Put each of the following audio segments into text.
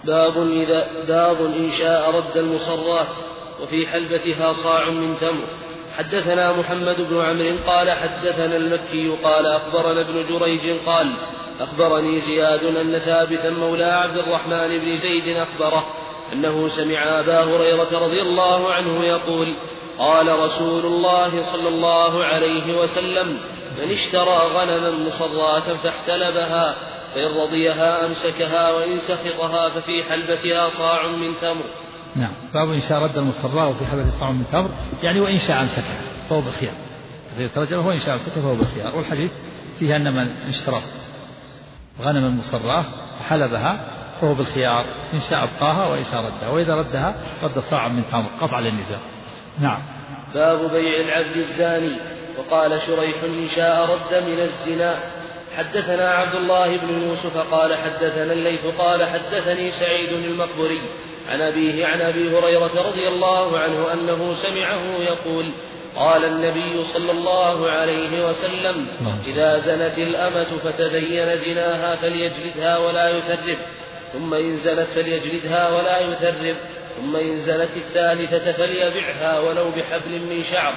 باب إن شاء رد المصرات وفي حلبتها صاع من تمر. حدثنا محمد بن عمرو قال حدثنا المكي قال أخبرنا ابن جريج قال أخبرني زياد أن ثابتا مولى عبد الرحمن بن زيد أخبره أنه سمع أبا هريرة رضي الله عنه يقول قال رسول الله صلى الله عليه وسلم من اشترى غنما مصراة فاحتلبها فإن رضيها أمسكها وإن سخطها ففي حلبتها صاع من تمر. نعم. باب إن شاء رد المصراة وفي حلبتها صاع من تمر، يعني وإن شاء أمسكها فهو بالخيار، إذا ترجمه وإن شاء أمسكها فهو بالخيار. والحديث فيه أن من اشترى غنما مصراة وحلبها فهو بالخيار، إن شاء أبقاها وإن شاء ردها، وإذا ردها رد صاع من تمر قطع للنزاع. نعم. باب بيع العبد الزاني. وقال شريح إن شاء رد من الزنا. حدثنا عبد الله بن يوسف قال حدثنا الليث قال حدثني سعيد المقبري عن أبيه عن أبي هريرة رضي الله عنه أنه سمعه يقول قال النبي صلى الله عليه وسلم إذا زنت الأمة فتبين زناها فليجلدها ولا يثرب، ثم إن زنت فليجلدها ولا يثرب، ثم إن زنت الثالثة فليبعها ولو بحبل من شعر.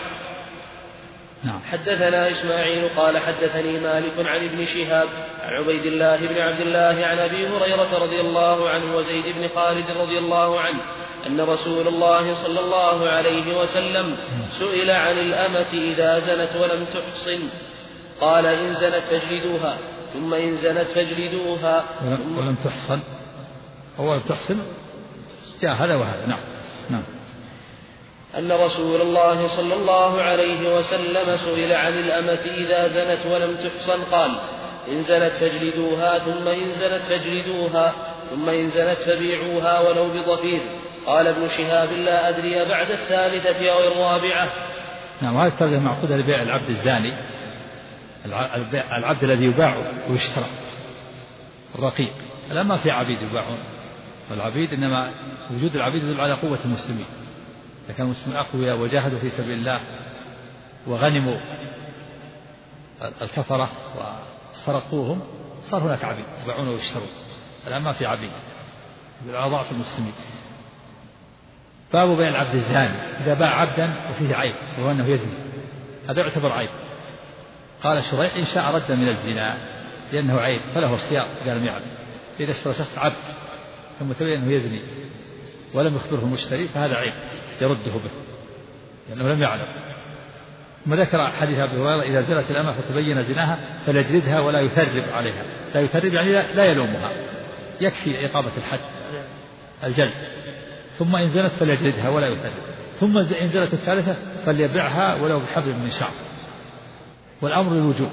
حدثنا إسماعيل قال حدثني مالك عن ابن شهاب عن عبيد الله بن عبد الله عن أبي هريرة رضي الله عنه وزيد بن خالد رضي الله عنه أن رسول الله صلى الله عليه وسلم سئل عن الأمة إذا زنت ولم تحصن قال إن زنت فاجلدوها، ثم إن زنت فاجلدوها ولم تحصن أو تحصن جاء هذا وهذا. نعم. أن رسول الله صلى الله عليه وسلم سئل عن الأمة إذا زنت ولم تحصن قال إن زنت فاجلدوها، ثم إن زنت فاجلدوها، ثم إن زنت فبيعوها ولو بضفير. قال ابن شهاب لا أدري بعد الثالثة أو الرابعة. نعم. وهذا الترجمة معقودة لبيع العبد الزاني، العبد الذي يباع ويشترى الرقيق. الآن ما في عبيد يباعون، والعبيد إنما وجود العبيد يدل على قوة المسلمين. إذا كانوا المسلمين أقوياء وجاهدوا في سبيل الله وغنموا الكفرة وسرقوهم صار هناك عبيد يباعون ويشترون. الآن ما في عبيد، على ضعف المسلمين. باب بيع العبد الزاني إذا باع عبدا وفيه عيب وهو أنه يزني، هذا يعتبر عيب. قال شريح إن شاء رد من الزنا لأنه عيب فله الخيار إذا لم يعلم. إذا اشترى شخص عبد ثم تبين أنه يزني ولم يخبره المشتري فهذا عيب يرده به لأنه لم يعلم. ثم ذكر حديث أبي هريرة إذا زنت الأمة فتبين زناها فليجلدها ولا يثرب عليها. لا يثرب يعني لا يلومها، يكفي إقامة الحد الجلد. ثم إن زنت فليجلدها ولا يثرب، ثم إن زنت الثالثة فليبعها ولو بحبل من شعر. والأمر للوجوب.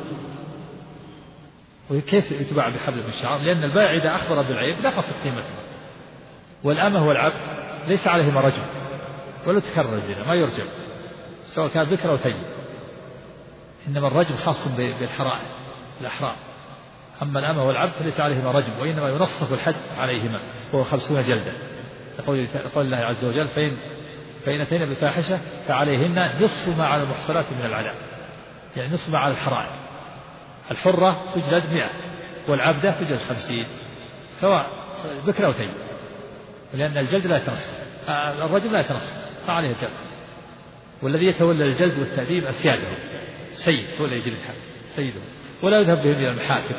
وكيف يتباع بحبل من شعر؟ لأن البائع إذا أخبر بالعيب نقصت قيمته. والأمة والعبد ليس عليهما رجم ولا تكرر الزنا، ما يرجم سواء كان ذكر أو ثيب، إنما الرجم خاص بالحرائر الأحرار. أما الأمة والعبد فليس عليهما رجم، وإنما ينصف الحد عليهما وهو 50 جلدة، لقول الله عز وجل فإن أتينا بفاحشة فعليهن نصف ما على المحصنات من العذاب، يعني نصف ما على الحرائر. الحرة تجلد 100 والعبدة تجلد 50 سواء ذكر أو ثيب، لأن الجلد لا يتنصف، الرجل لا يتنصف فعليه الجلد. والذي يتولى الجلد والتأديب أسياده، السيد هو الذي يجلدها سيده، ولا يذهب بهم إلى المحاكم.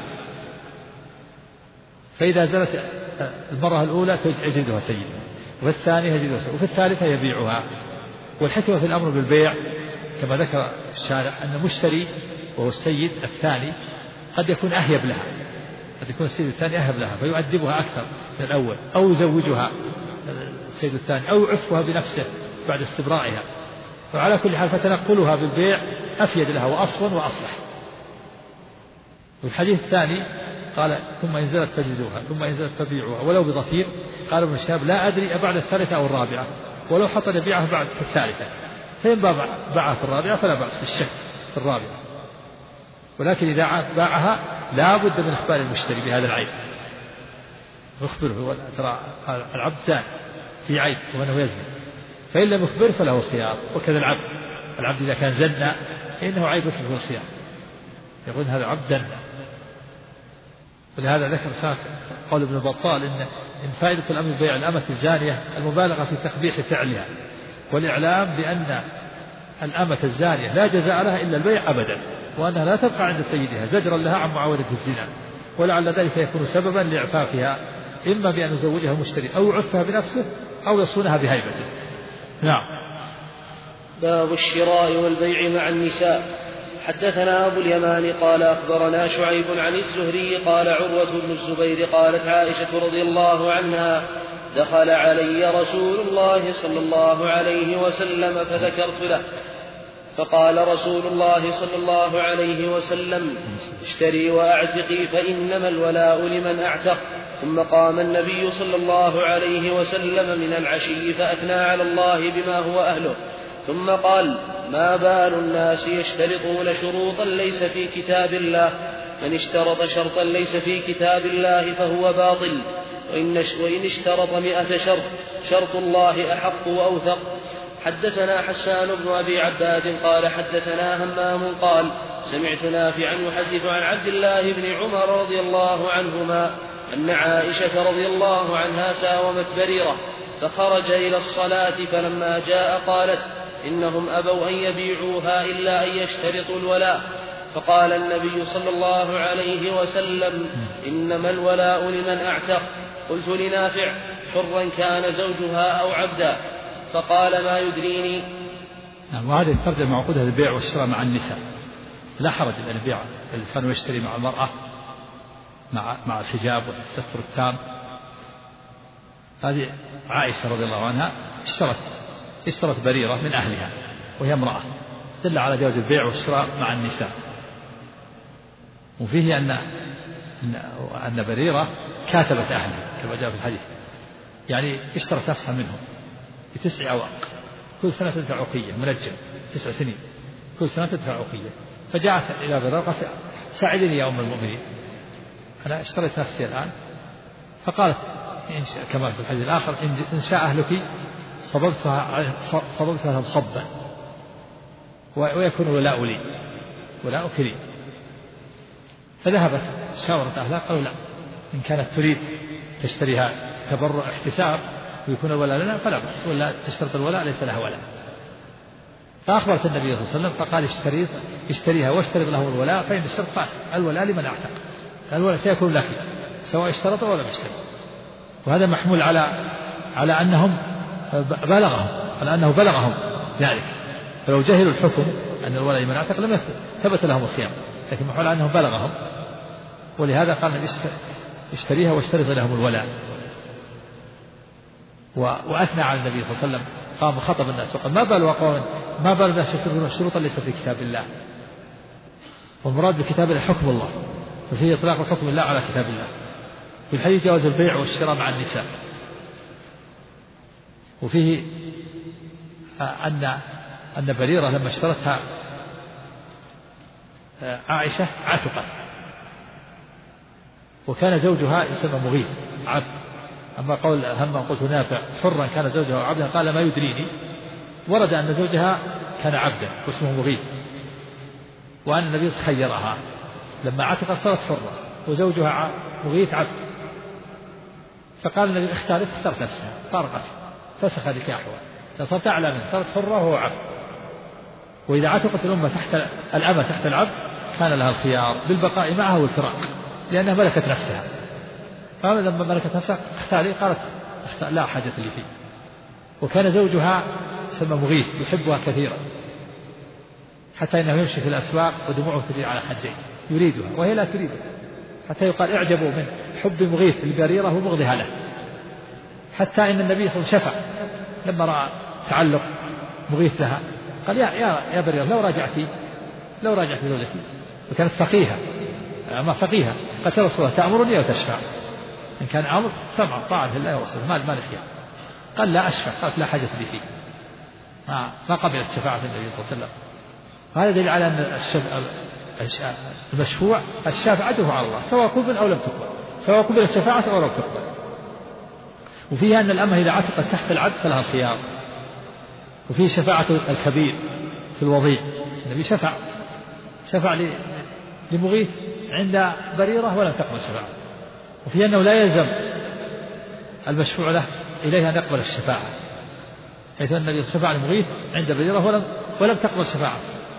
فإذا زنت المرة الأولى يجلدها سيدها، وفي الثانية يجلدها سيدها، وفي الثالثة يبيعها. والحكمة في الأمر بالبيع كما ذكر الشارع أن المشتري وهو السيد الثاني قد يكون أهيب لها، قد يكون السيد الثاني أهيب لها فيؤدبها أكثر من الأول، أو يزوجها السيد الثاني، أو يعفها بنفسه بعد استبرائها. وعلى كل حال فتنقلها بالبيع أفيد لها وأصون وأصلح. والحديث الثاني قال ثم إن زنت فاجلدوها، ثم إن زنت فبيعوها ولو بضفير. قال ابن شهاب لا أدري أبعد الثالثة أو الرابعة، ولو حط يبيعها بعد في الثالثة، فإن باعها في الرابعة فلا بأس بالشك في الرابعة. ولكن إذا باعها لا بد من إخبار المشتري بهذا العيب، يخبره ترى العبد زان في عيب وأنه يزني، فإن لم يخبر فله الخيار. وكذا العبد إذا كان زنا، إنه عيب يخبره الخيار، يقول هذا عبد زنا. ولهذا ذكر شاف قول ابن بطال إن فائدة الأمر ببيع الأمة الزانية المبالغة في تقبيح فعلها والإعلام بأن الأمة الزانية لا جزاء لها إلا البيع أبدا، وأنها لا تبقى عند سيدها زجرا لها عن معاودة الزنا، ولعل ذلك يكون سببا لإعفافها إما بأن يزوجها المشتري أو يعفها بنفسه أو يصونها بهيبته. نعم. باب الشراء والبيع مع النساء. حدثنا أبو اليمان قال أخبرنا شعيب عن الزهري قال عروة بن الزبير قالت عائشة رضي الله عنها دخل علي رسول الله صلى الله عليه وسلم فذكرت له فقال رسول الله صلى الله عليه وسلم اشتري وأعتقي فإنما الولاء لمن أعتق. ثم قام النبي صلى الله عليه وسلم من العشي فأثنى على الله بما هو أهله، ثم قال ما بال الناس يشترطون شروطا ليس في كتاب الله، من اشترط شرطا ليس في كتاب الله فهو باطل، وإن اشترط 100 شرط شرط الله أحق وأوثق. حدثنا حسان بن أبي عباد قال حدثنا همام قال سمعت نافعا يحدث عن عبد الله بن عمر رضي الله عنهما أن عائشة رضي الله عنها ساومت بريرة فخرج إلى الصلاة، فلما جاء قالت إنهم أبوا أن يبيعوها إلا أن يشترطوا الولاء، فقال النبي صلى الله عليه وسلم إنما الولاء لمن أعتق. قلت لنافع حرا كان زوجها أو عبدا؟ فقال ما يدريني. وهذه الترجمة معقودة للبيع والشراء مع النساء، لا حرج أن يبيع الإنسان ويشتري مع المرأة مع الحجاب والستر التام. هذه عائشة رضي الله عنها اشترت بريرة من أهلها وهي امرأة، دل على جواز البيع والشراء مع النساء. وفيه أن بريرة كاتبت أهلها كما جاء في الحديث، يعني اشترت نفسها منهم ب9 أواق، كل سنة تدفع عقية منجم 9 سنين، كل سنة تدفع عقية. فجاءت إلى بريرة قالت ساعدني يا أم المؤمنين أنا اشتريت نفسي الآن. فقالت كما في الحديث الآخر إن شاء أهلك صببتها لهم صبا ويكون ولاء لي ولاؤك لي. فذهبت شاورت أهلها قالوا لا، إن كانت تريد تشتريها تبرع احتساب ويكون الولاء لنا فلا بأس، ولا تشترط الولاء ليس لها ولاء. فأخبرت النبي صلى الله عليه وسلم فقال اشتريها واشترط لهم الولاء، فإن الشرط فاسد، الولاء لمن أعتق، الولاء سيكون لك سواء اشترط ولا اشترط. وهذا محمول على أنهم بلغهم ذلك، فلو جهلوا الحكم أن الولاء لمن أعتق لم ثبت لهم الخيار، لكن محمول على أنهم بلغهم، ولهذا قال اشتريها واشترط لهم الولاء. وأثنى على النبي صلى الله عليه وسلم، قام خطب الناس وقال ما بال الناس يشترطون شروطا ليس في كتاب الله. والمراد بكتاب الله حكم الله، ففيه إطلاق حكم الله على كتاب الله. في الحديث جواز البيع والشراء مع النساء. وفيه أن بريرة لما اشترتها عائشة عتقت، وكان زوجها يسمى مغيث عبد. أما قول هم قلت نافع حرا كان زوجها عبدا قال ما يدريني، ورد أن زوجها كان عبدا واسمه مغيث، وأن النبي خيرها لما عتقت صارت حرة وزوجها مغيث عبد، فقال النبي اختارت نفسها فارقت فسخ نكاحها، فصارت أعلى منه صارت حرة وهو عبد. وإذا عتقت الأمة الأمة تحت العبد كان لها الخيار بالبقاء معه والفراق لأنها ملكت نفسها. قال لما ملكت نفسها اختاري، قالت لا حاجة لي فيه. وكان زوجها سمى مغيث يحبها كثيرا حتى إنه يمشي في الأسواق ودموعه تجري على خديه يريدها وهي لا تريده، حتى يقال اعجبوا من حب مغيث لبريرة وبغضها له، حتى إن النبي صلى الله عليه وسلم شفع لما رأى تعلق مغيث لها قال يا بريرة لو راجعتي زوجتي. وكانت فقيهة قالت يا رسول الله تأمرني وتشفع؟ إن كان أمر سمع طاعة لله ورسوله ما لخيار. قال لا أشفع، قالت لا حاجة لي فيه، ما قبلت شفاعة النبي صلى الله عليه وسلم. هذا دليل على أن المشفوع الشافع أجره على الله سواء قبل أو لم تقبل، سواء قبل الشفاعة أو لم تقبل. وفيها أن الأمة إذا عتقت تحت العبد فلها الخيار. وفيه شفاعة الكبير في الوضيع، النبي شفع لمغيث عند بريرة ولم تقبل شفاعة، وفي أنه لا يلزم المشفوع له إليه أن يقبل الشفاعة، حيث أن النبي شفع المغيث عند بريرة ولم تقبل الشفاعة.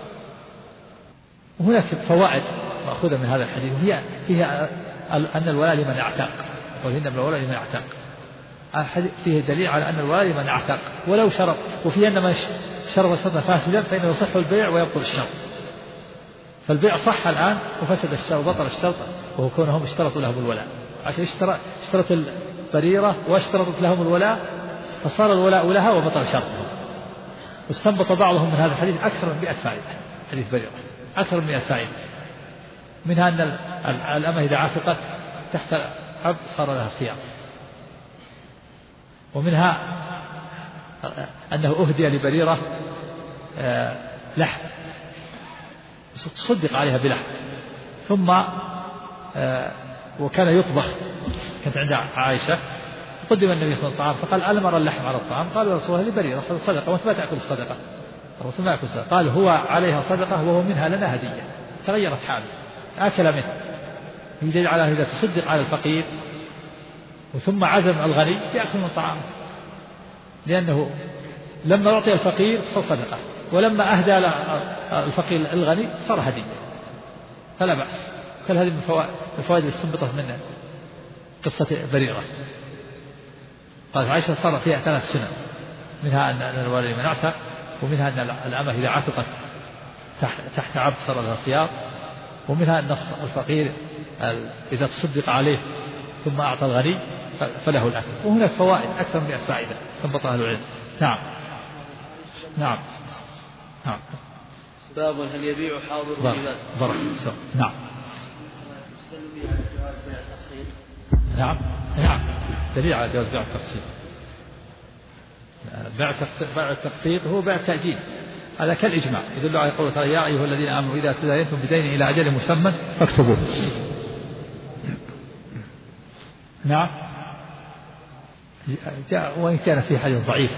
وهناك فوائد مأخوذة من هذا الحديث، فيها أن الولاء لمن اعتق، وإن الولاء لمن اعتق، فيه دليل على أن الولاء لمن اعتق ولو شرط، وفيه أن من شرط شرطا فاسدا فإنه يصح البيع ويبطل الشرط. فالبيع صح الآن وفسد الشرط وبطل الشرط، وهو كونهم اشترطوا لهم الولاء، عشان اشترط البريرة واشترطت لهم الولاء فصار الولاء لها وبطل شرطهم. واستنبط بعضهم من هذا الحديث أكثر من 100 فائدة، حديث بريرة أكثر من 100 فائدة، منها أن الأمة إذا عتقت تحت عبد صار لها خيار، ومنها أنه أهدي لبريرة لحم تصدق عليها بلحم، ثم وكان يطبخ، كانت عند عائشة قدم النبي صلى الله عليه وسلم فقال ألم أرى اللحم على الطعام؟ قال يا رسول الله لبريرة صدقة وأنت ما تأكل الصدقة. الرسول ما يأكل الصدقة، قال هو عليها صدقة وهو منها لنا هدية. تغيرت حاله، أكل منه، يدل على إذا تصدق على الفقير وثم عزم الغني يأكل من طعامه، لأنه لما أعطي الفقير صار صدقة، ولما أهدى الفقير الغني صار هدية، فلا بأس. كل هذه من الفوائد الاستنبطت من قصة بريرة. قالت عائشة صار فيها 3 سنة، منها أن الوالي من اعتق، ومنها أن الأمة إذا عتقت تحت عبد صار لها خيار، ومنها أن الفقير إذا تصدق عليه ثم أعطى الغني فله الأكل. وهناك فوائد أكثر من 100 فائدة استنبطها أهل العلم. نعم. نعم. نعم. باب هل يبيع حاضر بمال؟ نعم. نعم. نعم. دليل على جواز بيع التقسيط. بيع التقسيط هو بيع التأجيل، هذا كالإجماع، يدل على قوله تعالى يا أيها الذين آمنوا إذا تداينتم بدين إلى أجل مسمى فاكتبوه. نعم. وإن كان في حديث ضعيف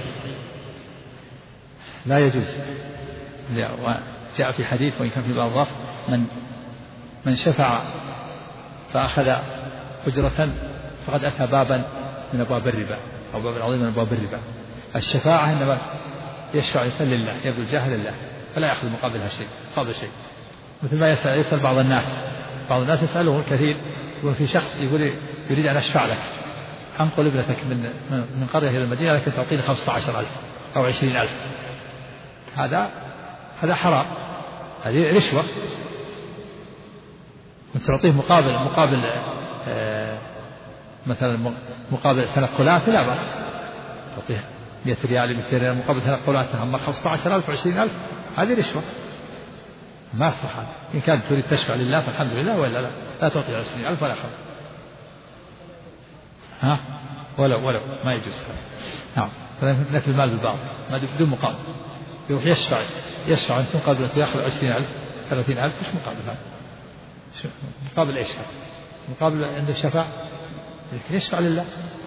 لا يجوز، جاء في حديث وإن كان في بعض الضعف من شفع فأخذ أجرة فقد أتى بابا من أبواب الربا أو باب عظيم من أبواب الربا. الشفاعة إنما يشفع إنسان لله، يبذل جاه لله، فلا يأخذ مقابلها شيء، مثل ما يسأل بعض الناس يسأله الكثير، يقول في شخص يقول يريد أن أشفع لك، أنقل ابنتك من قرية إلى المدينة لكن تعطيني 15,000 أو 20,000. هذا حرام، هذه رشوة، وتعطيه مقابل مثلا مقابل تنقلات لا بأس، تعطيه 100 ريال 200 ريال مقابل تنقلات، أما 15,000 و20,000 هذه رشوة ما صح. إن كانت تريد تشفع لله فالحمد لله، وإلا لا تعطي 20,000 ولا خمس. ولو ما يجوز. نعم. نكل المال بالباطل ما بدون مقابل، يروح يشفع أنت مقابل يأخذ 20,000 30,000، مش مقابل هذا. مقابل إيش؟ مقابل عند الشفاعة يشفع لله.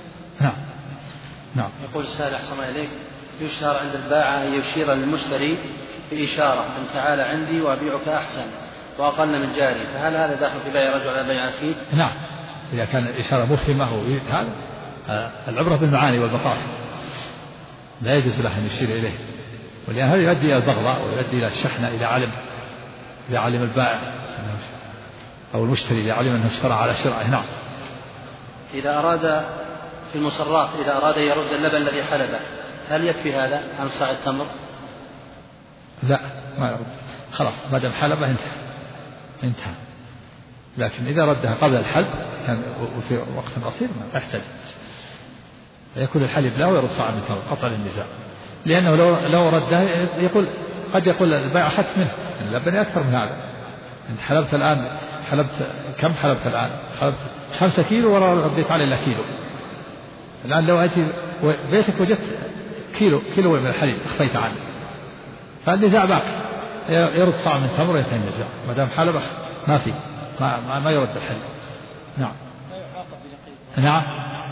نعم. يقول السائل أحسن الله إليك، يشهر عند البائع أن يشير للمشتري بإشارة أن تعال عندي وأبيعك أحسن وأقل من جاري، فهل هذا داخل في بيع رجل على بيع أخيه؟ نعم، إذا كان الإشارة مفهمة هذا العبرة بالمعاني والمقاصد، لا يجوز له أن يشير إليه، ولأن هذا يؤدي إلى البغضاء ويؤدي إلى الشحنة إذا علم البائع أو المشتري إذا علم أنه اشترى على شرعه. نعم. إذا أراد في المصرات إذا أراد يرد اللبن الذي حلبه هل يكفي هذا عن صاع التمر؟ لا، ما يرد، خلاص ما دام حلبه انتهى. لكن إذا ردها قبل الحلب كان وفي وقت قصير ما يحتاج، يكون الحليب لا ويرد صاع من تمر قطع للنزاع، لأنه لو ردها قد يقول البائع أخذت منه اللبن أكثر من هذا. أنت حلبت الآن كم حلبت الآن؟ حلبت 5 كيلو ولا رديت عليه إلا كيلو. الآن لو أتي بيتك وجدت كيلو من الحليب أخفيت عنه، فالنزاع باقي، يرد صاع من تمر وينتهي النزاع. ما دام حلبه ما في ما يرد الحليب. نعم. نعم.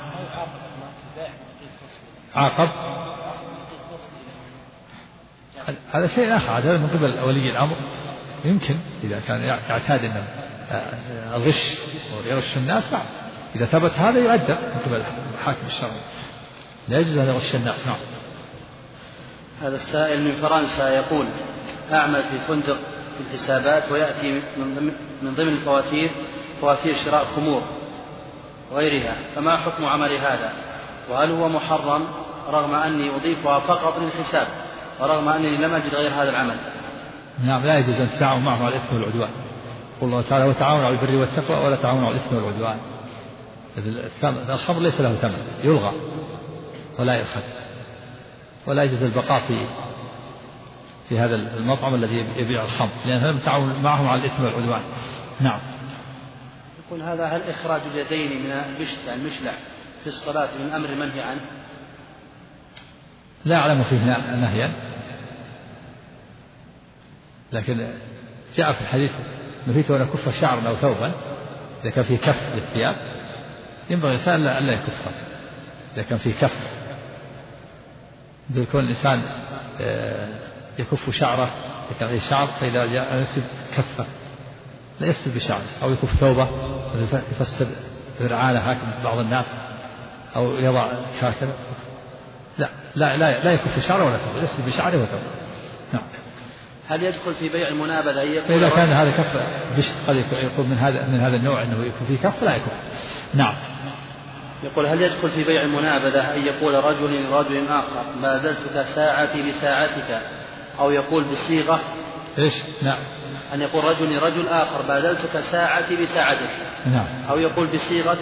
عاقب هذا شيء آخر، هذا من قبل ولي الأمر، يمكن إذا كان يعتاد أن الغش ويرش الناس. نعم، إذا ثبت هذا يؤدب من قبل الحاكم الشرعي، لا يجوز أن يغش الناس. نعم. هذا السائل من فرنسا يقول: أعمل في فندق في الحسابات، ويأتي من ضمن الفواتير فواتير شراء خمور وغيرها، فما حكم عمل هذا؟ وهل هو محرم رغم أني أضيفها فقط للحساب ورغم أنني لم أجد غير هذا العمل؟ نعم، لا يجوز أن تتعاون معه على الإثم والعدوان. يقول الله تعالى: وتعاونوا على البر والتقوى ولا تعاونوا على الإثم والعدوان. الخمر ليس له ثمن، يلغى ولا يؤخذ، ولا يجوز البقاء في هذا المطعم الذي يبيع الخمر، لأنه لم تعاون معهم على الإثم والعدوان. نعم. يقول: هذا هل إخراج اليدين من المشلح في الصلاة من أمر منهي عنه؟ لا أعلم فيه نهيا، لكن جاء في الحديث: نهيت أن أكف شعرا أو ثوبا. إذا كان في كف للثياب ينبغي الإنسان ألا يكفه، إذا كان في كف، يكون الإنسان يكف شعره إذا كان عليه شعر، فإذا جاء يسب كفه لا يسب بشعره، أو يكف ثوبه يفسر ذرعانه هكذا بعض الناس، أو يضع هكذا. لا يكف شعره ولا ثوبه، يسب بشعره وثوبه. نعم. هل يدخل في بيع المنابذة أن يقول إذا كان هذا كف بشت قد يكون من هذا النوع أنه يكون فيه كف لا يكف. نعم. يقول: هل يدخل في بيع المنابذة أن يقول رجل لرجل آخر: بادلتك ساعتي بساعتك، أو يقول بصيغة إيش؟ نعم. أن يقول رجل لرجل آخر: بادلتك ساعتي بساعتك. نعم. أو يقول بصيغة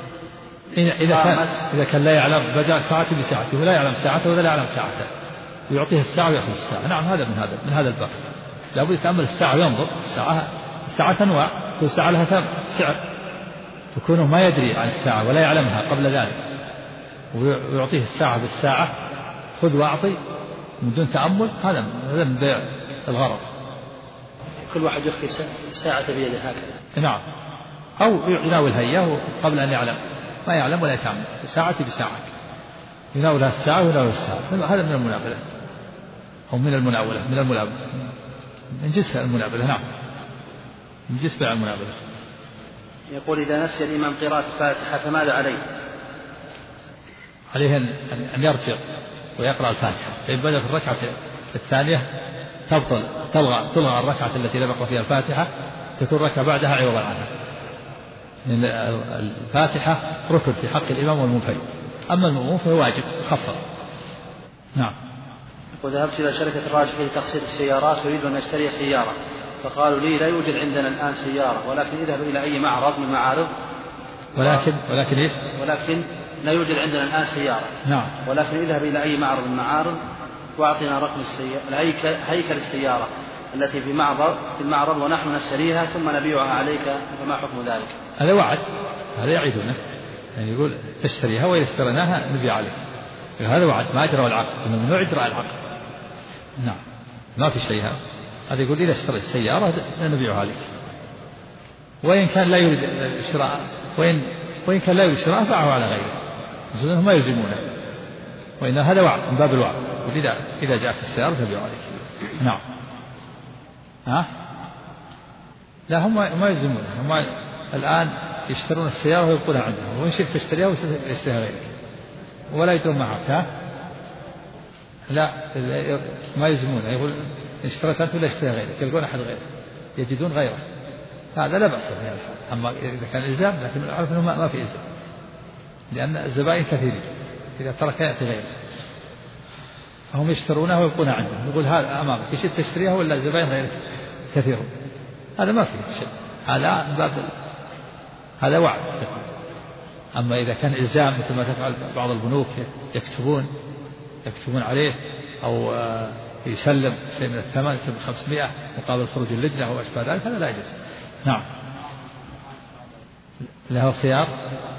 إذا كان لا يعلم بدأ ساعتي بساعته ولا يعلم ساعته ولا يعلم ساعته، ويعطيه الساعة ويأخذ الساعة. نعم، هذا من هذا الباب. لابد يتأمل الساعة وينظر. الساعة أنواع، كل ساعة لها سعر، فكونه ما يدري عن الساعة ولا يعلمها قبل ذلك ويعطيه الساعة بالساعة، خذ وأعطي من دون تأمل، هذا من بيع الغرض. كل واحد يخفي ساعة بيده هكذا. نعم. أو يناولها إياه قبل أن يعلم، ما يعلم ولا يتعمل، ساعتي بساعة، يناولها الساعة ويناول الساعة. هذا من المنابلة، أو من المناولة، من جنس المنابلة. نعم، من جنس بيع المنابلة. يقول: إذا نسي الإمام قراءة الفاتحة فماذا عليه؟ عليه أن يرجع ويقرأ الفاتحة، فإن بدأ في الركعة الثانية تلغى الركعة التي لم يقرأ فيها الفاتحة، تكون ركعة بعدها عوضا عنها، لأن الفاتحة ركن في حق الإمام والمنفرد، أما المأموم فهو واجب خفض. نعم. يقول: ذهبت إلى شركة الراجحي لتقسيط السيارات، أريد أن أشتري سيارة، فقالوا لي: لا يوجد عندنا الآن سيارة، ولكن اذهب إلى أي معرض من المعارض. ولكن إيش؟ ولكن لا يوجد عندنا الآن سيارة. نعم. ولكن اذهب إلى أي معرض من المعارض واعطنا رقم هيكل السيارة التي في المعرض ونحن نشتريها ثم نبيعها عليك، فما حكم ذلك؟ هذا وعد، هذا يعيدونه، يعني يقول تشتريها وإذا اشتريناها نبيع عليك. هذا وعد، ما أجرى العقد، إنه ممنوع إجراء العقد. نعم، ما في شيء. هذا يقول إذا اشتريت السيارة نبيعها عليك، وإن كان لا يريد الشراء، وإن كان لا يريد الشراء باعه على غيره، لأنهم ما يلزمونه، وإن هذا وعد من باب الوعد، إذا جاءت السيارة تبيع عليك. نعم. لا، هم ما يلزمونه، هم الآن يشترون السيارة ويبقونها عندهم، وإن شئت تشتريها ويشتريها غيرك ولا يجون معك. لا، ما يلزمونه، يقول اشتريت أنت ولا اشتريها غيرك، يلقون أحد غيره، يجدون غيره، هذا لا بأس به. أما إذا كان إلزام، لكن أعرف أنه ما في إلزام، لأن الزبائن كثيرين، إذا ترك يأتي غيره، فهم يشترونها ويبقونها عندهم، يقول هذا أمامك، يشتري تشتريها ولا الزبائن غيرك كثيرون، هذا ما فيه شيء، هذا وعد. أما إذا كان إلزام مثل ما تفعل بعض البنوك، يكتبون عليه، أو يسلم شيء من الثمن، يسلم 500 مقابل خروج اللجنة أو أشبه ذلك، هذا لا يجوز. نعم. له خيار،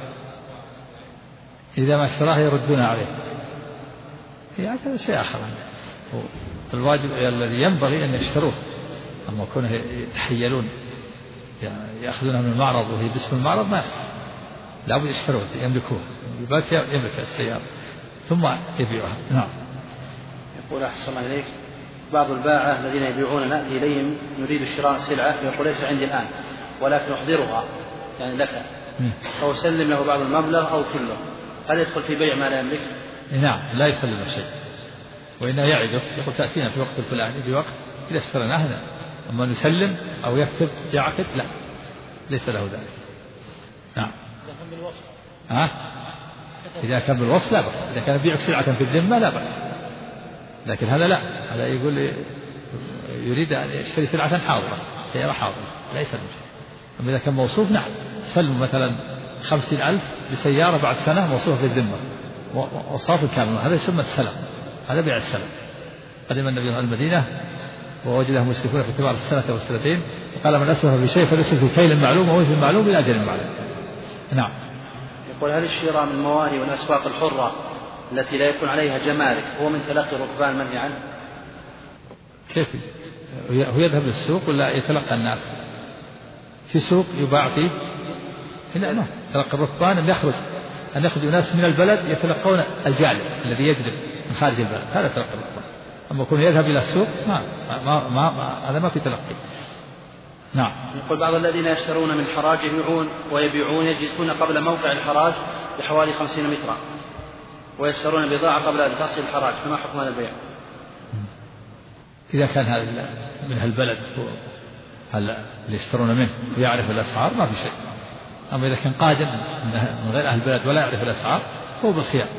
إذا ما اشتراه يردونها عليه، هذا شيء آخر. الواجب الذي ينبغي أن يشتروه، أما كونه يتحيلون يأخذونها من المعرض وهي باسم المعرض ما يصح، لا بد يشتروه، يملكوه، يملك السيارة ثم يبيعها. نعم. يقول: أحسن الله إليك، بعض الباعة الذين يبيعون نأتي إليهم نريد شراء سلعة، يقول: ليس عندي الآن ولكن أحضرها يعني لك، أو سلم له بعض المبلغ أو كله، هل يدخل في بيع ما لا يملك؟ نعم لا يسلم شيء، وإنه يعده يقول تأتينا في وقت الفلاني بوقت إذا اشتريناه هنا، أما نسلم أو يكتب يعقد لا، ليس له ذلك. نعم. إذا كان بالوصف لا بأس، إذا كان يبيع سلعة في الذمة لا بأس، لكن هذا لا، هذا يقول يريد أن يشتري سلعة حاضرة، سيارة حاضرة لا يسلم شيء. أما إذا كان موصوف نعم سلم مثلا 50,000 بسيارة بعد سنة موصوفة في الذمة وصاف كامل، هذا يسمى السلم، هذا بيع السلم. قدم النبي صلى الله عليه وسلم المدينة ووجده مشركون في كبار السنة والسنتين، وقال من أسلف في شيء فليسلف في كيل معلوم ووزن معلوم إلى أجل معلوم. نعم. يقول هل الشراء من المواني والأسواق الحرة التي لا يكون عليها جمارك هو من تلقي الركبان المنهي عنه؟ كيف هو يذهب للسوق ولا يتلقى الناس؟ في سوق يباع فيه هنا ما تلقى الركبان أن يخرج ناس من البلد يتلقون الجالب الذي يجلب من خارج البلد، هذا تلقى الركبان. أما يكون يذهب إلى السوق هذا ما في تلقي. نعم. يقول بعض الذين يشترون من حراج ويبيعون يجلسون قبل موقع الحراج بحوالي 50 مترا ويشترون بضاعة قبل أن تصل الحراج، فما حكم هذا البيع؟ إذا كان هذا من البلد اللي يشترون منه ويعرف الأسعار ما في شيء. أما إذا كان قادم من غير أهل البلد ولا يعرف الأسعار هو بالخيار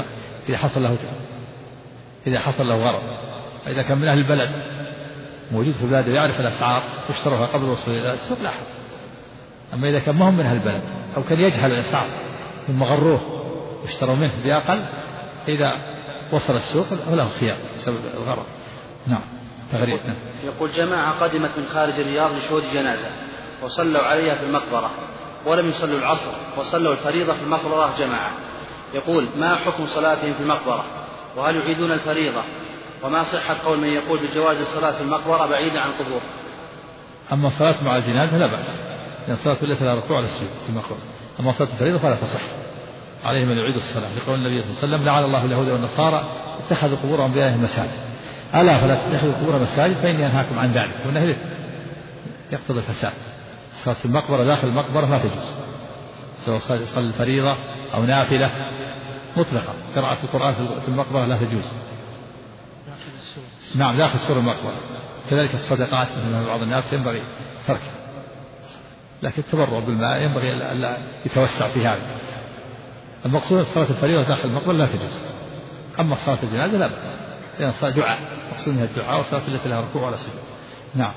إذا حصل له غرض. إذا كان من أهل البلد موجود في البلد ويعرف الأسعار واشتروها قبل الوصول إلى السوق لا حرج. أما إذا كان ما هم من أهل البلد أو كان يجهل الأسعار ثم غروه واشتروا منه بأقل، إذا وصل السوق فله خيار بسبب الغرض. نعم. تغريب. يقول جماعة قدمت من خارج الرياض لشهود جنازة وصلوا عليها في المقبرة ولم يصلوا العصر وصلوا الفريضة في المقبرة جماعة، يقول ما حكم صلاتهم في المقبرة وهل يعيدون الفريضة، وما صحة قول من يقول بجواز الصلاة في المقبرة بعيدا عن القبور؟ أما الصلاة مع الجنازة لا بأس، لأن الصلاة التي لا ركوع على السجود في المقبرة. أما صلاة الفريضة فلا تصح، عليهم أن يعيدوا الصلاة لقول النبي صلى الله عليه وسلم لعن الله اليهود والنصارى اتخذوا قبور أنبيائهم مساجد، ألا فلا تتخذوا قبور مساجد فإني أنهاكم عن ذلك، وأنه يقتضي الفساد. الصلاة في المقبرة داخل المقبرة لا تجوز، سواء صلى الفريضة أو نافلة مطلقة. قراءة القرآن في المقبرة لا تجوز. نعم داخل سور المقبرة. كذلك الصدقات مثل بعض الناس ينبغي تركها، لكن التبرع بالماء ينبغي ألا يتوسع في هذا. المقصود صلاة الفريضة داخل المقبرة لا تجوز. أما صلاة الجنازة لا بأس، لأن الصلاة دعاء مقصود منها الدعاء، والصلاة التي لها ركوع ولا سجود. نعم.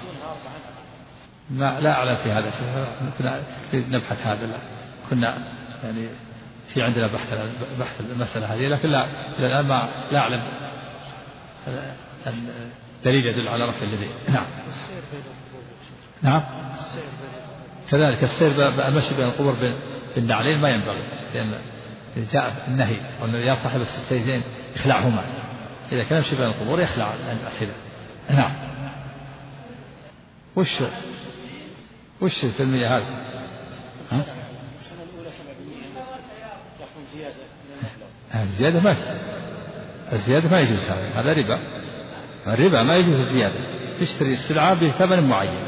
لا أعلم في هذا شيء، كنا نبحث هذا، كنا يعني في عندنا بحث المسألة هذه، لكن لا الآن لا أعلم دليل يدل على رفع اليدين. نعم. نعم. كذلك السير المشي بين القبور بالنعلين ما ينبغي، لأن جاء النهي والنبي يا صاحب السيدين اخلعهما، إذا كان يمشي بين القبور يخلع الحذاء. نعم. وش في المية هذا؟ السنة الأولى 7% يأخذ زيادة الزيادة ما يجوز، هذا ربا. الربا ما يجوز الزيادة، تشتري السلعة بثمن معين.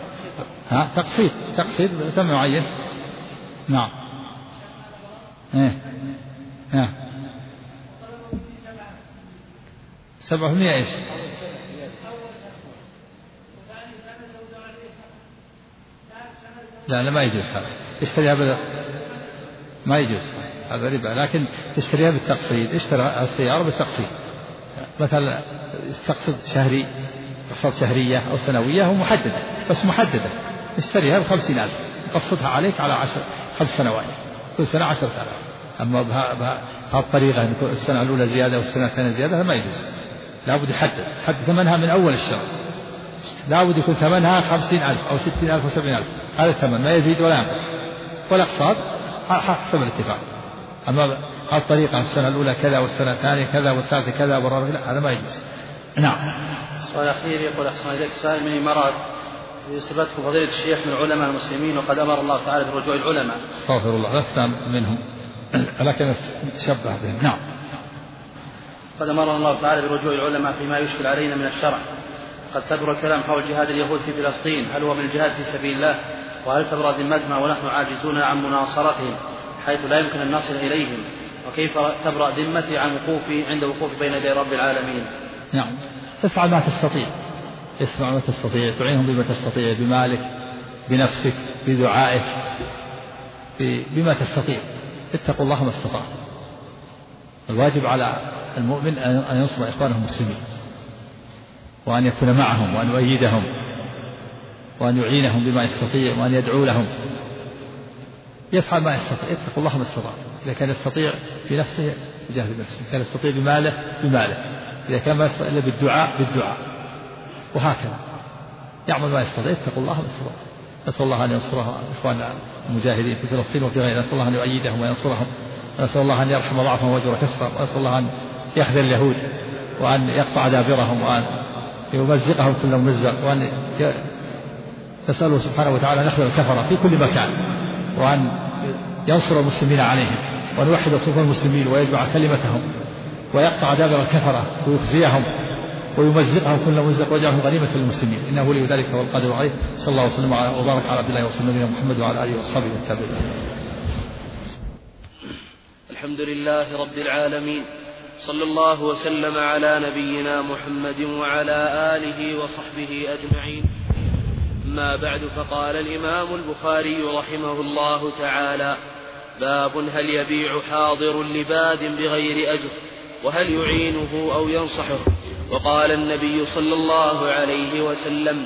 تقسيط بثمن معين. نعم. 7% ايش؟ لا ما يجوز هذا، تشتريها ما يجوز، هذا ربا. لكن تشتريها بالتقسيط، اشترى السيارة بالتقسيط، مثلا تقسط شهري، اقساط شهرية أو سنوية ومحددة، بس محددة، اشتريها ب50,000 قسطها عليك على 5 سنوات، كل سنة 10,000. أما بهالطريقة أن السنة الأولى زيادة والسنة الثانية زيادة ما يجوز، لابد يحدد ثمنها من أول الشهر، لابد يكون ثمنها 50,000 أو 60,000 أو 70,000، هذا الثمن ما يزيد ولا ينقص، والأقساط حسب الاتفاق. أما هالطريقة السنة الأولى كذا والسنة الثانية كذا والثالثة كذا والرابعة لا، هذا ما يجوز. نعم. السؤال الأخير يقول أحسن إليك سائل من الإمارات، يثبتكم فضيلة الشيخ من علماء المسلمين وقد أمر الله تعالى برجوع العلماء. استغفر الله، لست منهم لكن تشبه بهم. نعم. قد أمر الله تعالى برجوع العلماء فيما يشكل علينا من الشرع. قد كثر الكلام حول جهاد اليهود في فلسطين، هل هو من الجهاد في سبيل الله وهل تبرأ ذمتنا ونحن عاجزون عن مناصرتهم حيث لا يمكن أن نصل إليهم؟ وكيف تبرأ ذمتي عن وقوفي عند وقوف بين يدي رب العالمين؟ نعم، افعل ما تستطيع، اسمع ما تستطيع، تعينهم بما تستطيع، بمالك، بنفسك، بدعائك، بما تستطيع. اتقوا الله ما استطاع. الواجب على المؤمن أن ينصر إخوانه المسلمين، وأن يكون معهم، وأن يؤيدهم، وأن يعينهم بما يستطيع، وأن يدعو لهم. يفعل ما يستطيع، اتقوا الله ما استطاع. إذا كان يستطيع بنفسه يجاهد بنفسه، إذا كان يستطيع بماله بماله، إذا كان ما يستطيع إلا بالدعاء، وهكذا يعمل ما يستطيع. اتقوا الله ما استطاع. نسأل الله أن ينصر إخواننا المجاهدين في فلسطين وفي غيرها، نسأل الله أن يؤيدهم وينصرهم، ونسأل الله أن يرحم ضعفهم ويجبر كسرهم، ونسأل الله أن يخذل اليهود وأن يقطع دابرهم وأن يمزقهم كل ممزق، وأن نسأله سبحانه وتعالى أن يخذل الكفرة في كل مكان، وأن ينصر المسلمين عليهم، وأن يوحد صفوف المسلمين ويجمع كلمتهم ويقطع دابر الكفرة ويخزيهم ويمزقهم كل ممزق ويجعلهم غنيمة للمسلمين، إنه ولي ذلك والقادر عليه. صلى الله وسلم وبارك على عبد الله ورسوله نبينا محمد وعلى آله وأصحابه والتابعين. الحمد لله رب العالمين، صلى الله وسلم على نبينا محمد وعلى آله وصحبه أجمعين. أما بعد، فقال الإمام البخاري رحمه الله تعالى: باب هل يبيع حاضر لباد بغير أجر، وهل يعينه أو ينصحه. وقال النبي صلى الله عليه وسلم: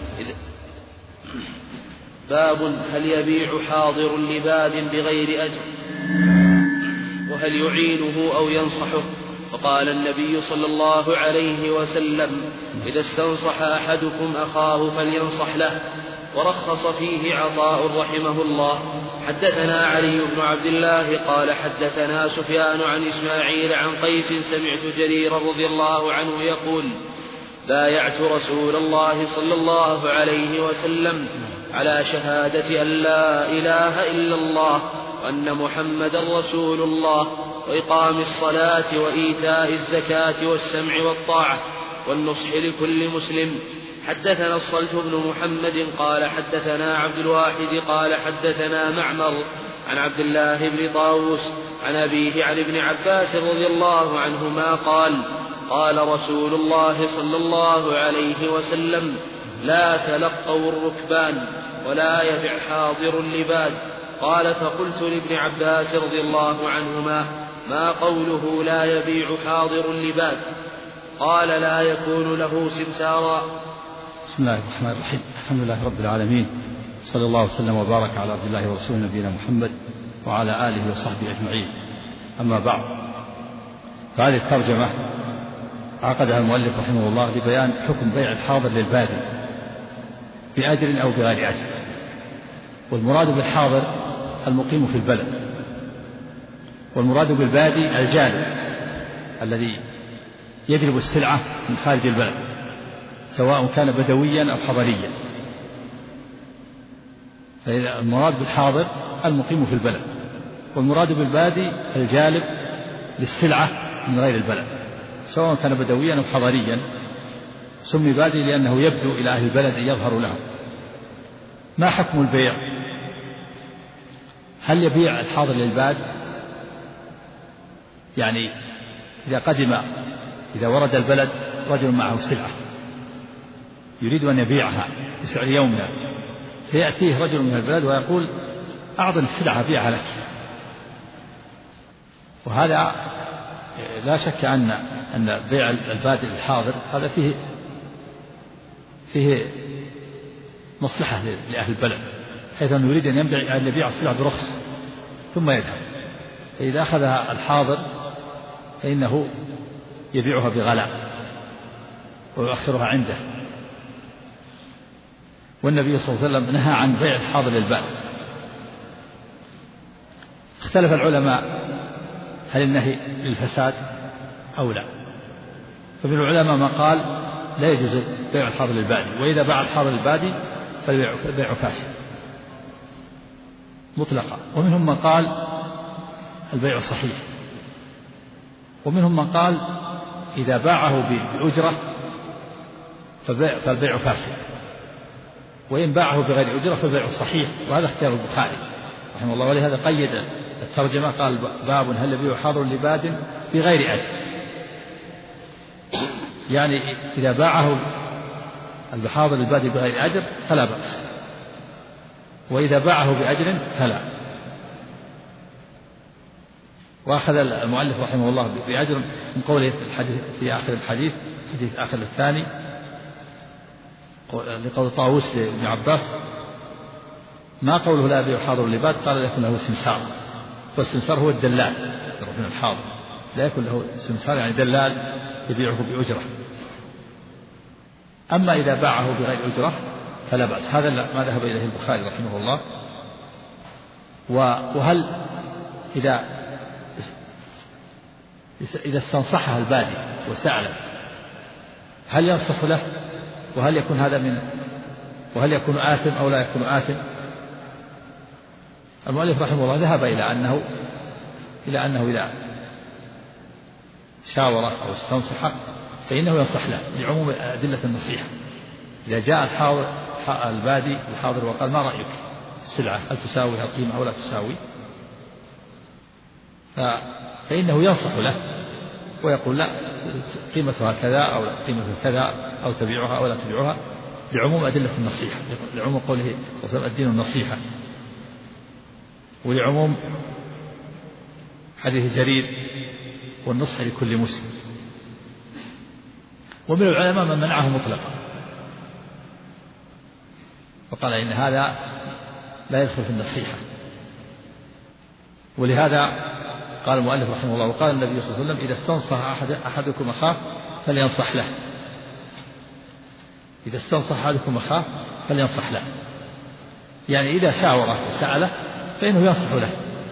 باب هل يبيع حاضر لباد بغير أجر، وهل يعينه أو ينصحه. وقال النبي صلى الله عليه وسلم: إذا استنصح أحدكم أخاه فلينصح له. ورخص فيه عطاء رحمه الله. حدثنا علي بن عبد الله قال حدثنا سفيان عن إسماعيل عن قيس سمعت جرير رضي الله عنه يقول: بايعت رسول الله صلى الله عليه وسلم على شهادة أن لا إله إلا الله وأن محمدا رسول الله، وإقام الصلاة وإيتاء الزكاة والسمع والطاعة والنصح لكل مسلم. حدثنا الصلت بن محمد قال حدثنا عبد الواحد قال حدثنا معمر عن عبد الله بن طاووس عن أبيه عن ابن عباس رضي الله عنهما قال: قال رسول الله صلى الله عليه وسلم: لا تلقوا الركبان ولا يبع حاضر لباد. قال: فقلت لابن عباس رضي الله عنهما: ما قوله لا يبيع حاضر لباد؟ قال: لا يكون له سمسارا. بسم الله الرحمن الرحيم. الحمد لله رب العالمين، صلى الله وسلم وبارك على عبد الله ورسوله نبينا محمد وعلى آله وصحبه أجمعين. أما بعد، فهذه الترجمة عقدها المؤلف رحمه الله لبيان حكم بيع الحاضر للبادي بأجر أو بغير أجر. والمراد بالحاضر المقيم في البلد، والمراد بالبادي الجالب الذي يجلب السلعة من خارج البلد، سواء كان بدويا أو حضريا. فالمراد بالحاضر المقيم في البلد، والمراد بالبادي الجالب للسلعة من غير البلد، سواء كان بدويا أو حضريا. سمي بادي لأنه يبدو إلى أهل البلد يظهر لهم. ما حكم البيع؟ هل يبيع الحاضر للباد؟ يعني إذا ورد البلد رجل معه سلعة يريد أن يبيعها بسعر يومنا، فيأتيه رجل من البلد ويقول: أعطني السلعة أبيعها لك. وهذا لا شك أن بيع البادئ الحاضر هذا فيه مصلحة لأهل البلد، حيث أنه يريد أن يبيع السلعة برخص ثم يذهب. فإذا أخذها الحاضر فإنه يبيعها بغلاء ويؤخرها عنده. والنبي صلى الله عليه وسلم نهى عن بيع الحاضر للبائع. اختلف العلماء هل النهي للفساد أو لا. فمن العلماء ما قال لا يجوز بيع الحاضر للبادي، وإذا باع الحاضر للبادي فالبيع فاسد مطلقا. ومنهم من قال البيع صحيح، ومنهم من قال إذا باعه بأجرة فالبيع فاسد. وإن باعه بغير أجرة فالبيع صحيح، وهذا اختيار البخاري رحمه الله، ولهذا قيد الترجمة قال باب هل يبيع حاضر لباد بغير أجر، يعني إذا باعه الحاضر للباد بغير أجر فلا بأس، وإذا باعه بأجر فلا. وأخذ المؤلف رحمه الله بأجر من قوله في آخر الحديث، حديث آخر الثاني، لقول طاووس لابن عباس: ما قوله لا يبيع حاضر لباد؟ قال: لا يكون له سمسار، والسمسار هو الدلال من الحاضر، لا يكون له سمسار يعني دلال يبيعه بأجرة. أما إذا باعه بغير أجرة فلا بأس، هذا ما ذهب إليه البخاري رحمه الله. وهل إذا استنصحها البادي وسأله هل ينصح له؟ وهل يكون هذا وهل يكون آثم أو لا يكون آثم؟ المؤلف رحمه الله ذهب إلى أنه إذا شاوره أو استنصحه فإنه ينصح له لعموم أدلة النصيحة. إذا جاء البادي الحاضر وقال: ما رأيك السلعة، هل تساوي القيمة أو لا تساوي؟ فإنه ينصح له ويقول: لا، قيمتها كذا أو قيمتها كذا، أو تبيعها أو لا تبيعها، لعموم أدلة النصيحة، لعموم قوله صلى الله عليه وسلم: الدين النصيحة، ولعموم حديث جرير: والنصح لكل مسلم. ومن العلماء من منعه مطلقا وقال إن هذا لا يدخل في النصيحة. ولهذا قال المؤلف رحمه الله: وقال النبي صلى الله عليه وسلم: إذا استنصح أحدكم أخاه فلينصح له. إذا استنصح أحدكم أخاه فلينصح له، يعني إذا شاوره وسأله فإنه ينصح له.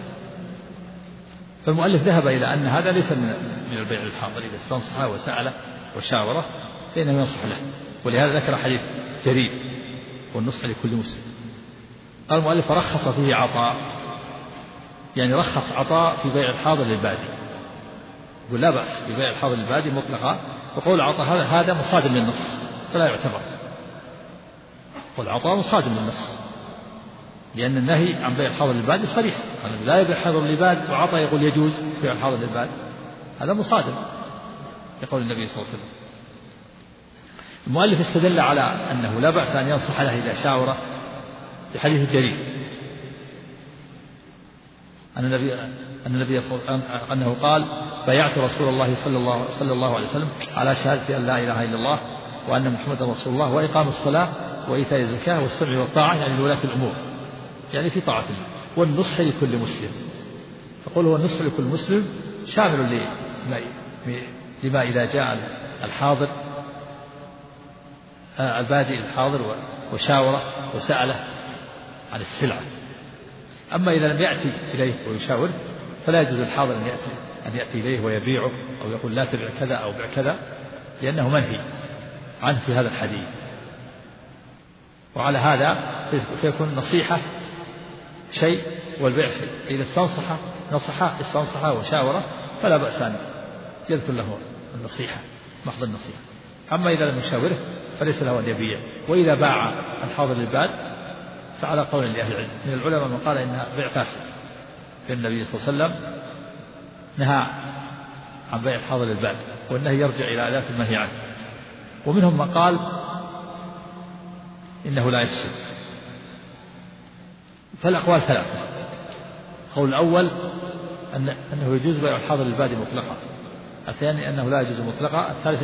فالمؤلف ذهب إلى أن هذا ليس من البيع الحاضر، إذا استنصح وسأله وشاوره فإنه ينصح له. ولهذا ذكر حديث جرير: والنصح لكل مسلم. قال المؤلف: رخص فيه عطاء، يعني رخص عطاء في بيع الحاضر للبادي، يقول لا بأس ببيع الحاضر للبادي مطلقا. وقول عطاء هذا مصادم للنص فلا يعتبر، والعطاء مصادم للنص، لأن النهي عن بيع الحاضر للبادي صريح، قال: لا يبيع حاضر للباد، وعطاء يقول يجوز بيع الحاضر للباد، هذا مصادم يقول النبي صلى الله عليه وسلم. المؤلف استدل على أنه لا بأس أن ينصح له إذا شاوره بحديث جرير أنه قال: بايعت رسول الله صلى الله عليه وسلم على شهادة أن لا إله إلا الله وأن محمدا رسول الله وإقام الصلاة وإيتاء الزكاة والسمع والطاعة، يعني لولاة الأمور، يعني في طاعة الله، والنصح لكل مسلم. فقل هو النصح لكل مسلم شامل لما إذا جاء الحاضر البادئ الحاضر وشاوره وسأله عن السلعة. أما إذا لم يأتي إليه ويشاور فلا يجوز الحاضر أن يأتي إليه ويبيعه أو يقول: لا تبع كذا أو بع كذا، لأنه منهي عنه في هذا الحديث. وعلى هذا فيكون النصيحة شيء والبيع شيء. إذا استنصح وشاوره فلا بأس أن يذكر له النصيحة، محض النصيحة. أما إذا لم يشاوره فليس له أن يبيع. وإذا باع الحاضر للباد فعلى قول لأهل العلم من العلماء من قال إنها بيع فاسد، فالنبي صلى الله عليه وسلم نهى عن بيع الحاضر للباد، والنهي يرجع إلى آلاف المنهي عنه. ومنهم من قال إنه لا يفسد. فالأقوال ثلاثة: القول الأول أنه يجوز بيع الحاضر للباد مطلقا، الثاني أنه لا يجوز مطلقا، الثالث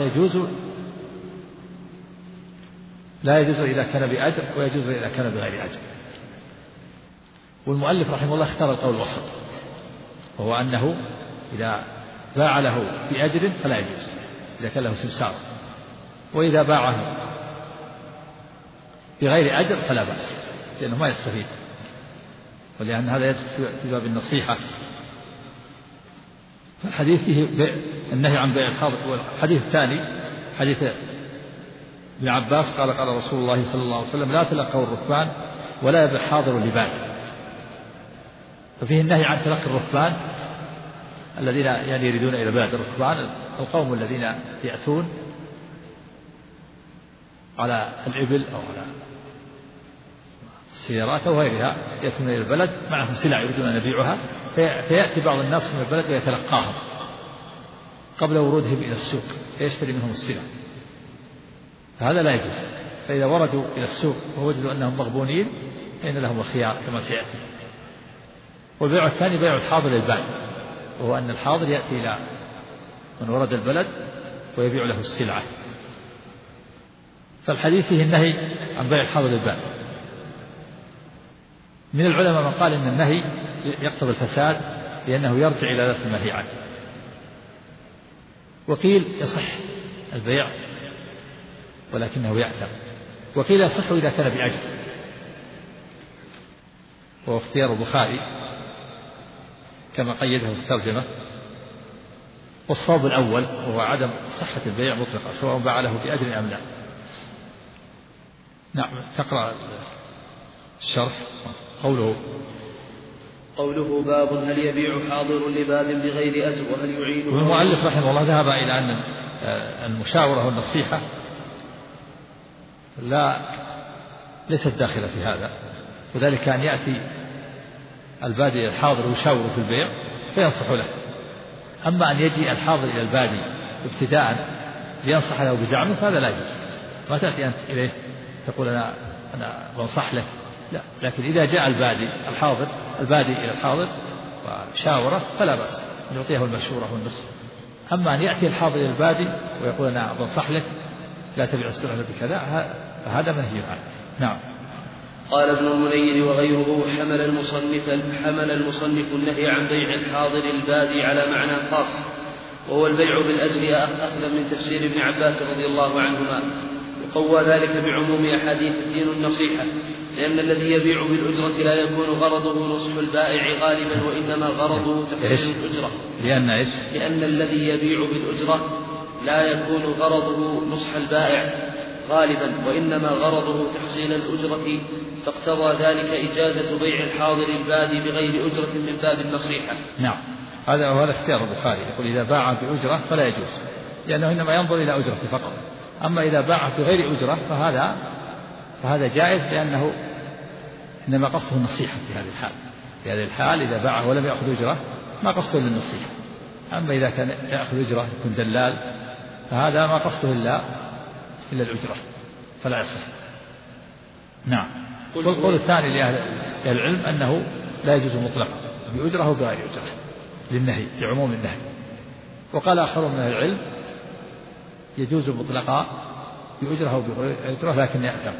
لا يجوز إذا كان بأجر، ويجوز إذا كان بغير أجر. والمؤلف رحمه الله اختار القول الوسط، وهو أنه إذا باع له بأجر فلا يجوز إذا كان له سمسار، وإذا باعه بغير أجر فلا بأس، لأنه ما يستفيد، ولأن هذا يدخل في باب النصيحة. فالحديث فيه النهي عن بيع الحاضر. والحديث الثاني حديث ابن عباس قال: قال رسول الله صلى الله عليه وسلم: لا تلقوا الركبان ولا يبيع حاضر لباد. ففيه النهي عن تلقي الركبان الذين يعني يريدون إلى بلاد. الركبان القوم الذين يأتون على الإبل أو على السيارات أو غيرها يأتون إلى البلد معهم سلع يريدون أن يبيعها، فيأتي بعض الناس من البلد ويتلقاهم قبل ورودهم إلى السوق فيشتري منهم السلع، فهذا لا يجوز. فإذا وردوا إلى السوق ووجدوا أنهم مغبونين فإن لهم الخيار كما سيأتي. والبيع الثاني بيع الحاضر للبادي، وهو أن الحاضر يأتي إلى من ورد البلد ويبيع له السلعة. فالحديث فيه النهي عن بيع الحاضر للبادي. من العلماء من قال إن النهي يقتضي الفساد لأنه يرجع إلى ذات المنهي عنه، وقيل يصح البيع ولكنه يأثم، وقيل يصح إذا كان بأجر، وهو اختيار البخاري كما قيده في الترجمة. والصواب الأول وهو عدم صحة البيع مطلقا سواء باع له بأجر أم لا. نعم، تقرأ الشرح. قوله باب هل يبيع حاضر لباب بغير أجر وهل يعينه. والمؤلف رحمه الله ذهب إلى أن المشاورة والنصيحة ليست داخلة في هذا، وذلك أن يأتي البادي الحاضر ويشاور في البيع فينصح له. أما أن يجي الحاضر إلى البادي ابتداء لينصح له بزعمه فهذا لا يجوز. ما تأتي أنت إليه تقول أنا بنصح لك، لا، لكن إذا جاء البادي إلى الحاضر وشاوره فلا بأس أن يعطيه المشورة والنصح. أما أن يأتي الحاضر إلى البادي ويقول أنا بنصح لك لا تبيع السلعة بكذا فهذا منهي عنه. نعم. قال ابن المنير وغيره حمل المصنف النهي عن بيع الحاضر البادي على معنى خاص، وهو البيع بالأجر أخذا من تفسير ابن عباس رضي الله عنهما، وقوى ذلك بعموم أحاديث الدين النصيحة، لأن الذي يبيع بالأجرة لا يكون غرضه نصح البائع غالبا وإنما غرضه تحصيل الأجرة. لأن الذي يبيع بالأجرة لا يكون غرضه نصح البائع غالبا وإنما غرضه تحصيل الأجرة، فاقتضى ذلك إجازة بيع الحاضر البادي بغير أجرة من باب النصيحة. نعم، هذا اختيار البخاري، يقول إذا باع بأجرة فلا يجوز، لأنه إنما ينظر إلى أجرته فقط. أما إذا باع بغير أجرة فهذا جائز، لأنه إنما قصده النصيحة في هذه الحال. في هذه الحال إذا باع ولم يأخذ أجرة ما قصده للنصيحة. أما إذا كان يأخذ أجرة يكون دلال فهذا ما قصده إلا الأجرة فلا يصح. نعم. والقول الثاني لأهل العلم أنه لا يجوز مطلقا بأجرة أو بغير أجرة للنهي، لعموم النهي. وقال آخرون من أهل العلم يجوز مطلقا بأجرة أو بغير أجرة لكن يأثم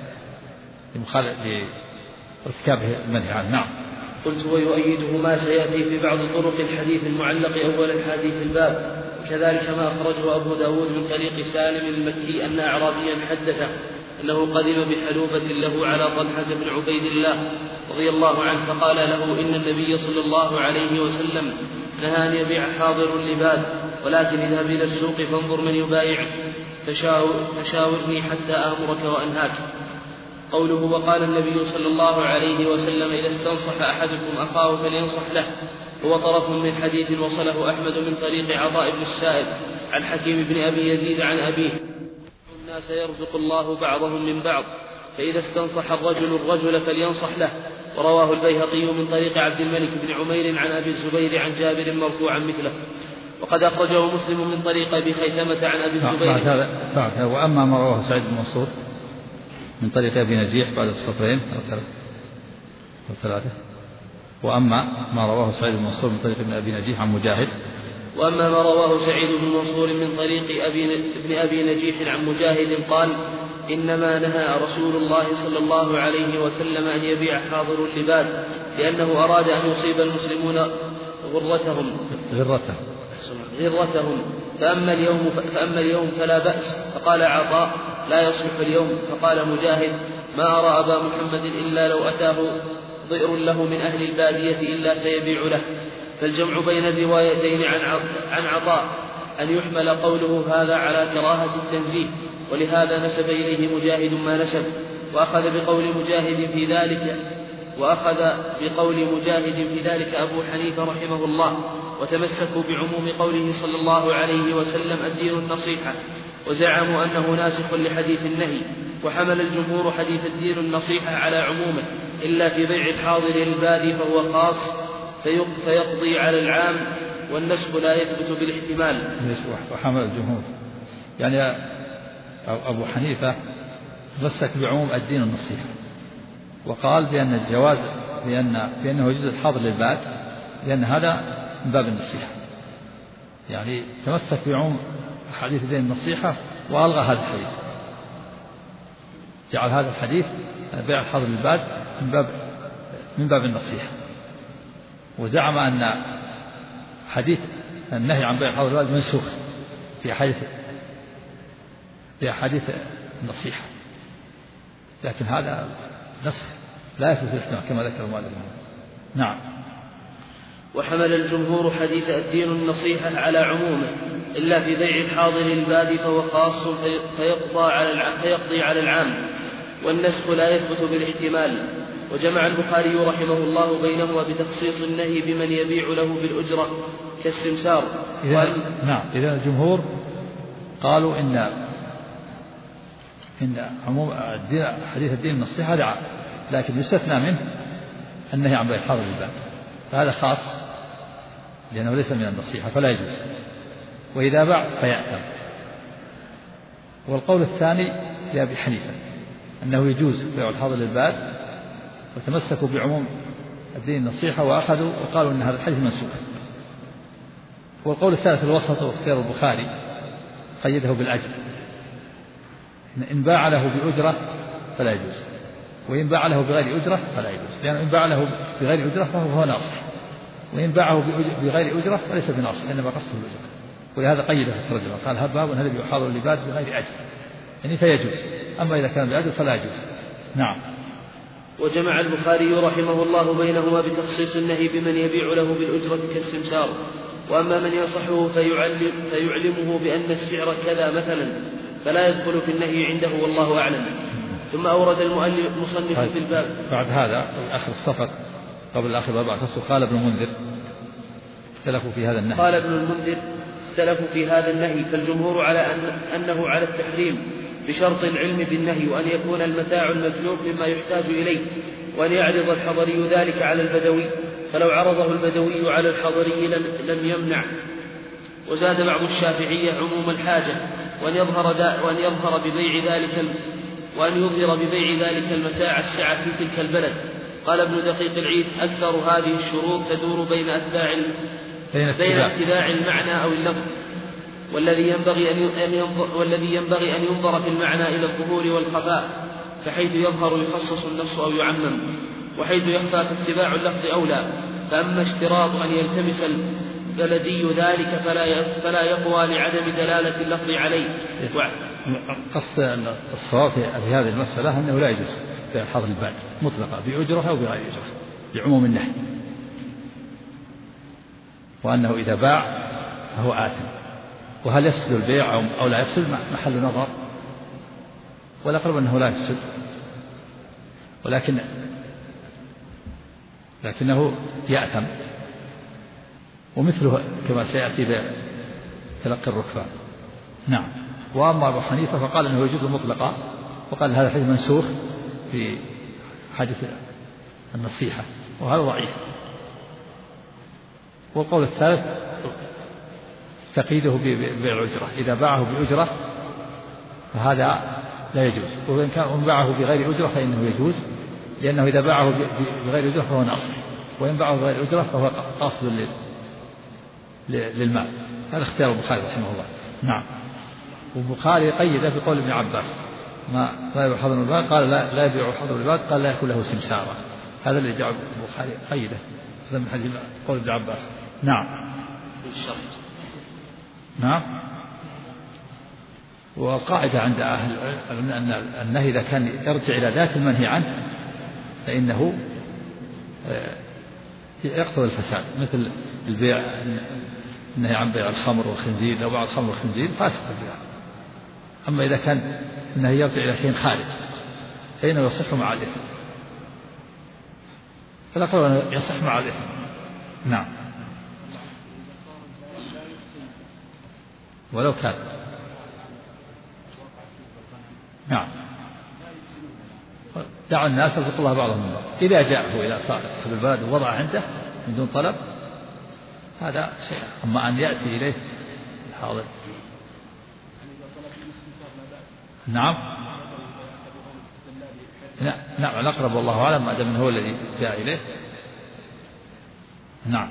لارتكابه المنهي عنه. نعم. قلت ويؤيده ما سيأتي في بعض طرق الحديث المعلق أول الحديث الباب، كذلك ما أخرجه أبو داود من طريق سالم المكي أن أعرابيا حدث أنه قدم بحلوبة له على طلحة بن عبيد الله رضي الله عنه، فقال له إن النبي صلى الله عليه وسلم نهى أن يبيع حاضر لباد، ولكن اذهب إلى السوق فانظر من يبايعك فشاورني حتى آمرك وأنهاك. قوله وقال النبي صلى الله عليه وسلم إذا استنصح أحدكم أخاه فلينصح له، هو طرف من حديث وصله أحمد من طريق عطاء بن السائب عن حكيم بن أبي يزيد عن أبيه الناس يرزق الله بعضهم من بعض، فإذا استنصح الرجل فلينصح له. ورواه البيهقي من طريق عبد الملك بن عمير عن أبي الزبير عن جابر مرفوعا مثله، وقد أخرجه مسلم من طريق أبي خيثمة عن أبي الزبير. وأما ما رواه سعيد بن منصور من طريق أبي نجيح بعد السطرين أو ثلاثة، وأما ما رواه سعيد بن منصور من طريق ابن أبي نجيح عن مجاهد. وأما ما رواه سعيد بن منصور من طريق ابن أبي نجيح عن مجاهد قال إنما نهى رسول الله صلى الله عليه وسلم أن يبيع حاضر اللباد، لأنه أراد أن يصيب المسلمون غرتهم فأما اليوم فلا بأس. فقال عطاء لا يصلح اليوم. فقال مجاهد ما أرى أبا محمد إلا لو أتاه ضئر له من أهل البادية إلا سيبيع له. فالجمع بين الروايتين عن عطاء أن يحمل قوله هذا على كراهة التنزيه، ولهذا نسب إليه مجاهد ما نسب، وأخذ بقول مجاهد في ذلك أبو حنيفة رحمه الله، وتمسكوا بعموم قوله صلى الله عليه وسلم الدين النصيحة، وزعموا أنه ناسخ لحديث النهي، وحمل الجمهور حديث الدين النصيحة على عمومه، إلا في بيع الحاضر البادي فهو خاص فيقضي على العام، والنسخ لا يثبت بالاحتمال. وحمل الجمهور يعني أبو حنيفة مسك بعموم الدين النصيحة، وقال بأن الجواز بأنه يجوز الحاضر للباد، لأن هذا من باب النصيحة، يعني تمسك بعموم حديث دين النصيحة وألغى هذا الحديث، جعل هذا الحديث بيع الحاضر للباد من باب النصيحة، وزعم أن حديث النهي عن بيع الحاضر للباد منسوخ في أحاديث النصيحة، لكن هذا نسخ لا يثبت الاحتمال كما ذكر المؤلف. نعم. وحمل الجمهور حديث الدين النصيحة على عمومه إلا في بيع الحاضر البادي فهو خاص فيقضي على العام، والنسخ لا يثبت بالاحتمال. وجمع البخاري رحمه الله بينهما بتخصيص النهي بمن يبيع له بالأجرة كالسمسار. نعم. إذا الجمهور قالوا إن عموم حديث الدين النصيحة هذا عام، لكن يستثنى منه النهي عن بيع الحاضر للباد، فهذا خاص لأنه ليس من النصيحة فلا يجوز، وإذا باع فيأثم. والقول الثاني لأبي حنيفة أنه يجوز بيع الحاضر للباد، وتمسكوا بعموم الدين النصيحة وأخذوا وقالوا أن هذا الحديث منسوخ. والقول الثالث الوسط واختيار البخاري قيده بالأجر، إن باع له بأجرة فلا يجوز، وإن باع له بغير أجرة فلا يجوز، لأنه إن باع له بغير أجرة فهو ناصح، وإن باعه بغير أجرة فليس بناصح إنما قصده الأجرة، ولهذا قيده في الترجمة قال هذا باب هذا يحاضر للباد بغير أجر، يعني فيجوز، أما إذا كان بأجر فلا يجوز. نعم. وجمع البخاري رحمه الله بينهما بتخصيص النهي بمن يبيع له بالأجرة كالسمسار. وأما من ينصحه فيعلمه بأن السعر كذا مثلا فلا يدخل في النهي عنده والله أعلم. ثم أورد المصنف في الباب. بعد هذا آخر الصفر قبل آخر 4 فصل قال ابن المنذر اختلفوا في هذا النهي. قال ابن المنذر اختلفوا في هذا النهي، فالجمهور على أنه على التحريم بشرط العلم بالنهي، وأن يكون المتاع المسلوب مما يحتاج إليه، وأن يعرض الحضري ذلك على البدوي، فلو عرضه البدوي على الحضري لم يمنع. وزاد بعض الشافعية عموم الحاجة، وأن يظهر ببيع ذلك المتاع السعة في تلك البلد. قال ابن دقيق العيد أكثر هذه الشروط تدور بين اتباع المعنى أو اللفظ، والذي ينبغي أن ينظر في المعنى إلى الظهور والخفاء، فحيث يظهر يخصص النص أو يعمم، وحيث يخفى فاتباع اللفظ أولى. فأما اشتراط أن يلتمس البلدي ذلك فلا يقوى لعدم دلالة اللفظ عليه. قصد الصواب في هذه المسألة أنه لا يجوز بيع الحاضر الباد مطلقة بأجرة أو بغير أجرة بعموم النهي، وأنه إذا باع فهو آثم. وهل يفسد البيع أو لا يفسد محل نظر، والأقرب أنه لا يفسد، لكنه يأثم، ومثله كما سيأتي بتلقي الركبان. نعم. وأما أبو حنيفة فقال أنه يجوز مطلقا، وقال هذا الحديث منسوخ في حديث النصيحة، وهذا ضعيف. والقول الثالث تقييده بالأجرة، إذا باعه بأجرة فهذا لا يجوز، وإن كان باعه بغير أجرة فإنه يجوز، لأنه إذا باعه بغير أجرة فهو ناصح، وإن باعه بغير أجرة فهو قاصد للمال. هذا اختيار البخاري رحمه الله. نعم. والبخاري قيده بقول ابن عباس لا يبيع حضر الباد، قال لا يبيع حضر الباد، قال لا يكون له سمسارة. هذا اللي جعل البخاري قيده هذا من حديث قول ابن عباس. نعم. نعم. والقاعدة عند أهل العلم أن النهي إذا كان يرجع إلى ذات المنهي عنه فإنه يقتضي الفساد، مثل البيع النهي عن بيع الخمر والخنزير، لو باع الخمر والخنزير فاسد البيع. أما إذا كان النهي يرجع إلى شيء خارج فإنه يصح مع الإثم، فالأقرب أنه يصح مع الإثم. نعم. ولو كان. نعم. دعوا الناس يرزق الله بعضهم من بعض. إذا جاءه إلى صاحب البلد ووضع عنده من دون طلب هذا شيء. أما أن يأتي إليه الحاضر نعم نعم الأقرب والله أعلم ما دام هو الذي جاء إليه. نعم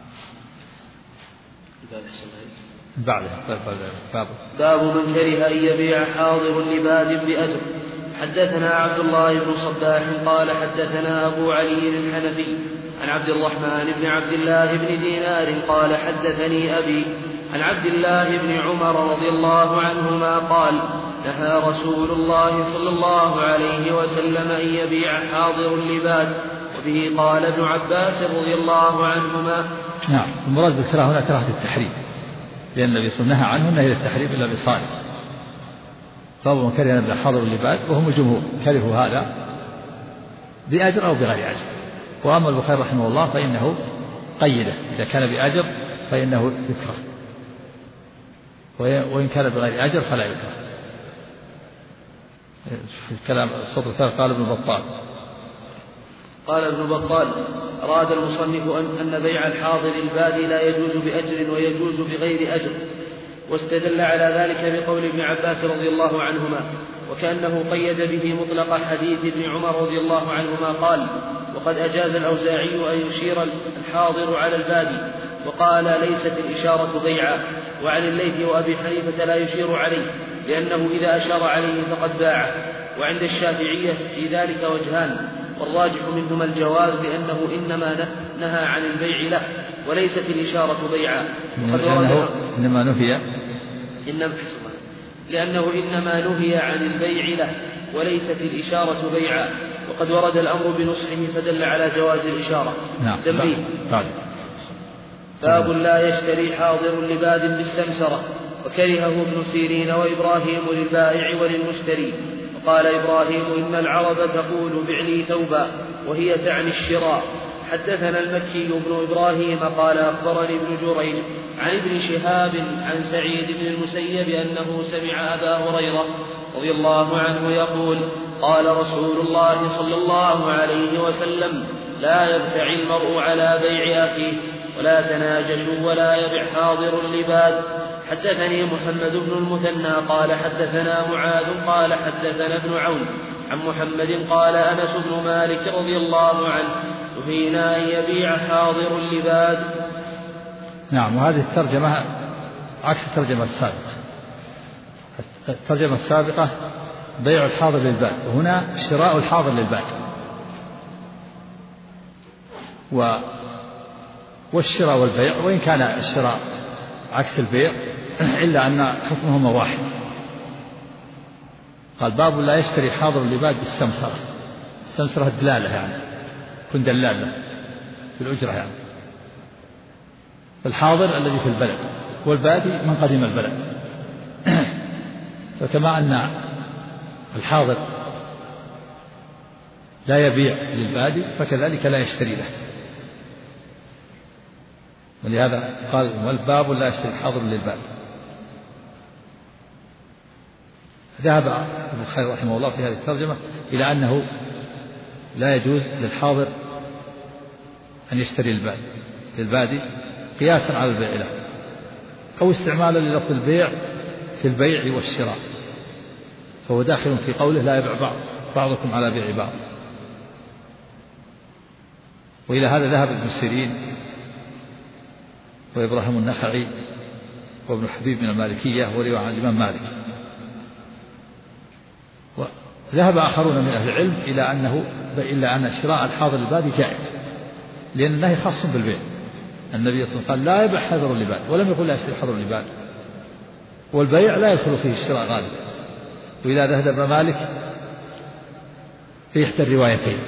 باب من كره أن يبيع حاضر لباد بأجر. حدثنا عبد الله بن صباح قال حدثنا أبو علي الحنفي عن عبد الرحمن بن عبد الله بن دينار قال حدثني أبي عن عبد الله بن عمر رضي الله عنهما قال نهى رسول الله صلى الله عليه وسلم أن يبيع حاضر لباد. وبه قال ابن عباس رضي الله عنهما. نعم المراد بالكراهة هنا كراهة التحريم، لأن النبي صلى الله عليه وسلم نهى عنه النهي التحريم إلا بصالح. باب من كره أن يبيع حاضر لباد، وهم الجمهور كرهوا هذا بأجر أو بغير أجر. وأما البخاري رحمه الله فإنه قيده، إذا كان بأجر فإنه يكره، وإن كان بغير أجر فلا يكره. في الكلام السطر الثالث قال ابن بطال أراد المصنف أن بيع الحاضر البادي لا يجوز بأجر ويجوز بغير أجر، واستدل على ذلك بقول ابن عباس رضي الله عنهما، وكأنه قيد به مطلق حديث ابن عمر رضي الله عنهما قال وقد أجاز الأوزاعي أن يشير الحاضر على البادي، وقال ليست الإشارة بيعا. وعن الليث وأبي حنيفة لا يشير عليه لأنه إذا أشار عليه فقد باع. وعند الشافعية في ذلك وجهان، والراجح منهما الجواز لأنه إنما نهى عن البيع له وليست الإشارة بيعا. لأنه إنما نهي عن البيع له وليست الإشارة بيعا، وقد ورد الأمر بنصحه فدل على جواز الإشارة. نعم. تنبيه. باب لا يشتري حاضر لباد بالسمسرة، وكرهه ابن سيرين وإبراهيم للبائع وللمشتري. وقال إبراهيم إن العرب تقول بع لي ثوبا وهي تعني الشراء. حدثنا المكي بن إبراهيم قال أخبرني ابن جريج عن ابن شهاب عن سعيد بن المسيب أنه سمع أبا هريرة رضي الله عنه يقول قال رسول الله صلى الله عليه وسلم لا يبتع المرء على بيع أخيه ولا تناجشوا ولا يبع حاضر لباد. حدثني محمد بن المثنى قال حدثنا معاذ قال حدثنا ابن عون عن محمد قال أنس بن مالك رضي الله عنه نهينا أن يبيع حاضر لباد. نعم. وهذه الترجمة عكس الترجمة السابقة. الترجمة السابقة بيع الحاضر للباد، وهنا شراء الحاضر للباد. والشراء والبيع وإن كان الشراء عكس البيع إلا أن حكمهما واحد. قال باب لا يشتري حاضر لباد بالسمسرة. السمسرة الدلالة يعني كن دلالة في الأجرة يعني. الحاضر الذي في البلد، والبادي من قدم البلد. فكما أن الحاضر لا يبيع للبادي فكذلك لا يشتري له. ولهذا قال والباب لا يشتري حاضر للباد. ذهب ابن الخير رحمه الله في هذه الترجمة إلى أنه لا يجوز للحاضر أن يشتري للبادي قياسا على البيع له، أو استعمالا للفظ البيع في البيع والشراء، فهو داخل في قوله لا يبيع بعضكم على بيع بعض. وإلى هذا ذهب ابن سيرين وإبراهيم النخعي وابن حبيب من المالكية وروى عن الإمام مالك. وذهب آخرون من أهل العلم إلى أن شراء الحاضر للبادي جائز، لأن النهي خاص بالبيع. النبي صلى الله عليه وسلم قال لا يبيع حاضر للباد، ولم يقل لا يشتري حاضر للباد. والبيع لا يدخل فيه الشراء غالبا. وإذا ذهب ابن مالك في إحدى الروايتين،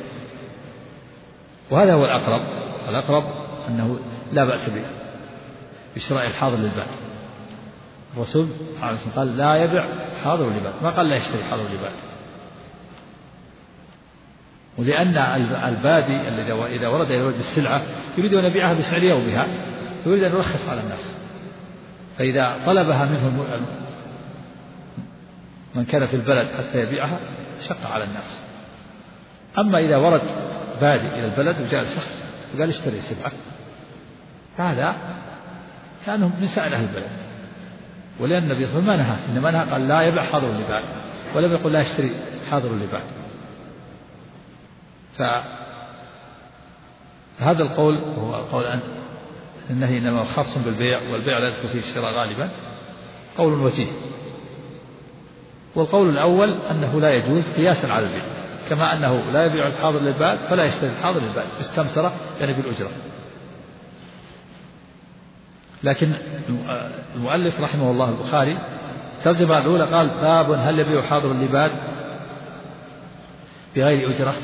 وهذا هو الأقرب أنه لا بأس به بشراء الحاضر للباد. الرسول عليه الصلاة والسلام قال لا يبيع حاضر للباد، ما قال لا يشتري حاضر للباد. ولأن البادي الذي إذا ورد إلى وجه السلعة يريد أن يبيعها بسعر يومها، يريد أن يرخص على الناس، فإذا طلبها منه من كان في البلد حتى يبيعها شق على الناس. أما إذا ورد بادئ إلى البلد وجاء الشخص وقال اشتري سلعة، هذا كانوا من سائر أهل البلد، ولأن النبي صلى الله عليه وسلم ما نهى، إنما نهى قال لا يبيع حاضر لباد، ولم يقل لا يشتري حاضر لباد. فهذا القول هو قول أن النهي إنما خاص بالبيع، والبيع لا يدخل فيه الشراء غالبا، قول وجيه. والقول الأول أنه لا يجوز قياسا على البيع، كما أنه لا يبيع الحاضر للباد فلا يشتري الحاضر للباد بالسمسرة يعني بالأجرة. لكن المؤلف رحمه الله البخاري ترجمة الأولى قال باب هل يبيع حاضر للباد بغير أجرة،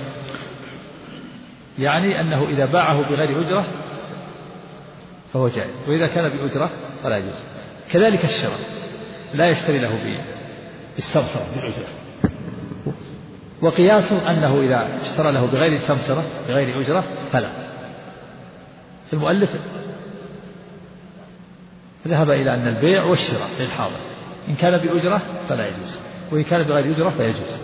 يعني أنه إذا باعه بغير أجرة فهو جائز، وإذا كان بأجرة فلا يجوز. كذلك الشراء لا يشتري له بالسمسرة بالأجرة، وقياسه أنه إذا اشترى له بغير سمسرة بغير أجرة فلا. المؤلف ذهب إلى أن البيع والشراء للحاضر إن كان بأجرة فلا يجوز، وإن كان بغير أجرة فيجوز.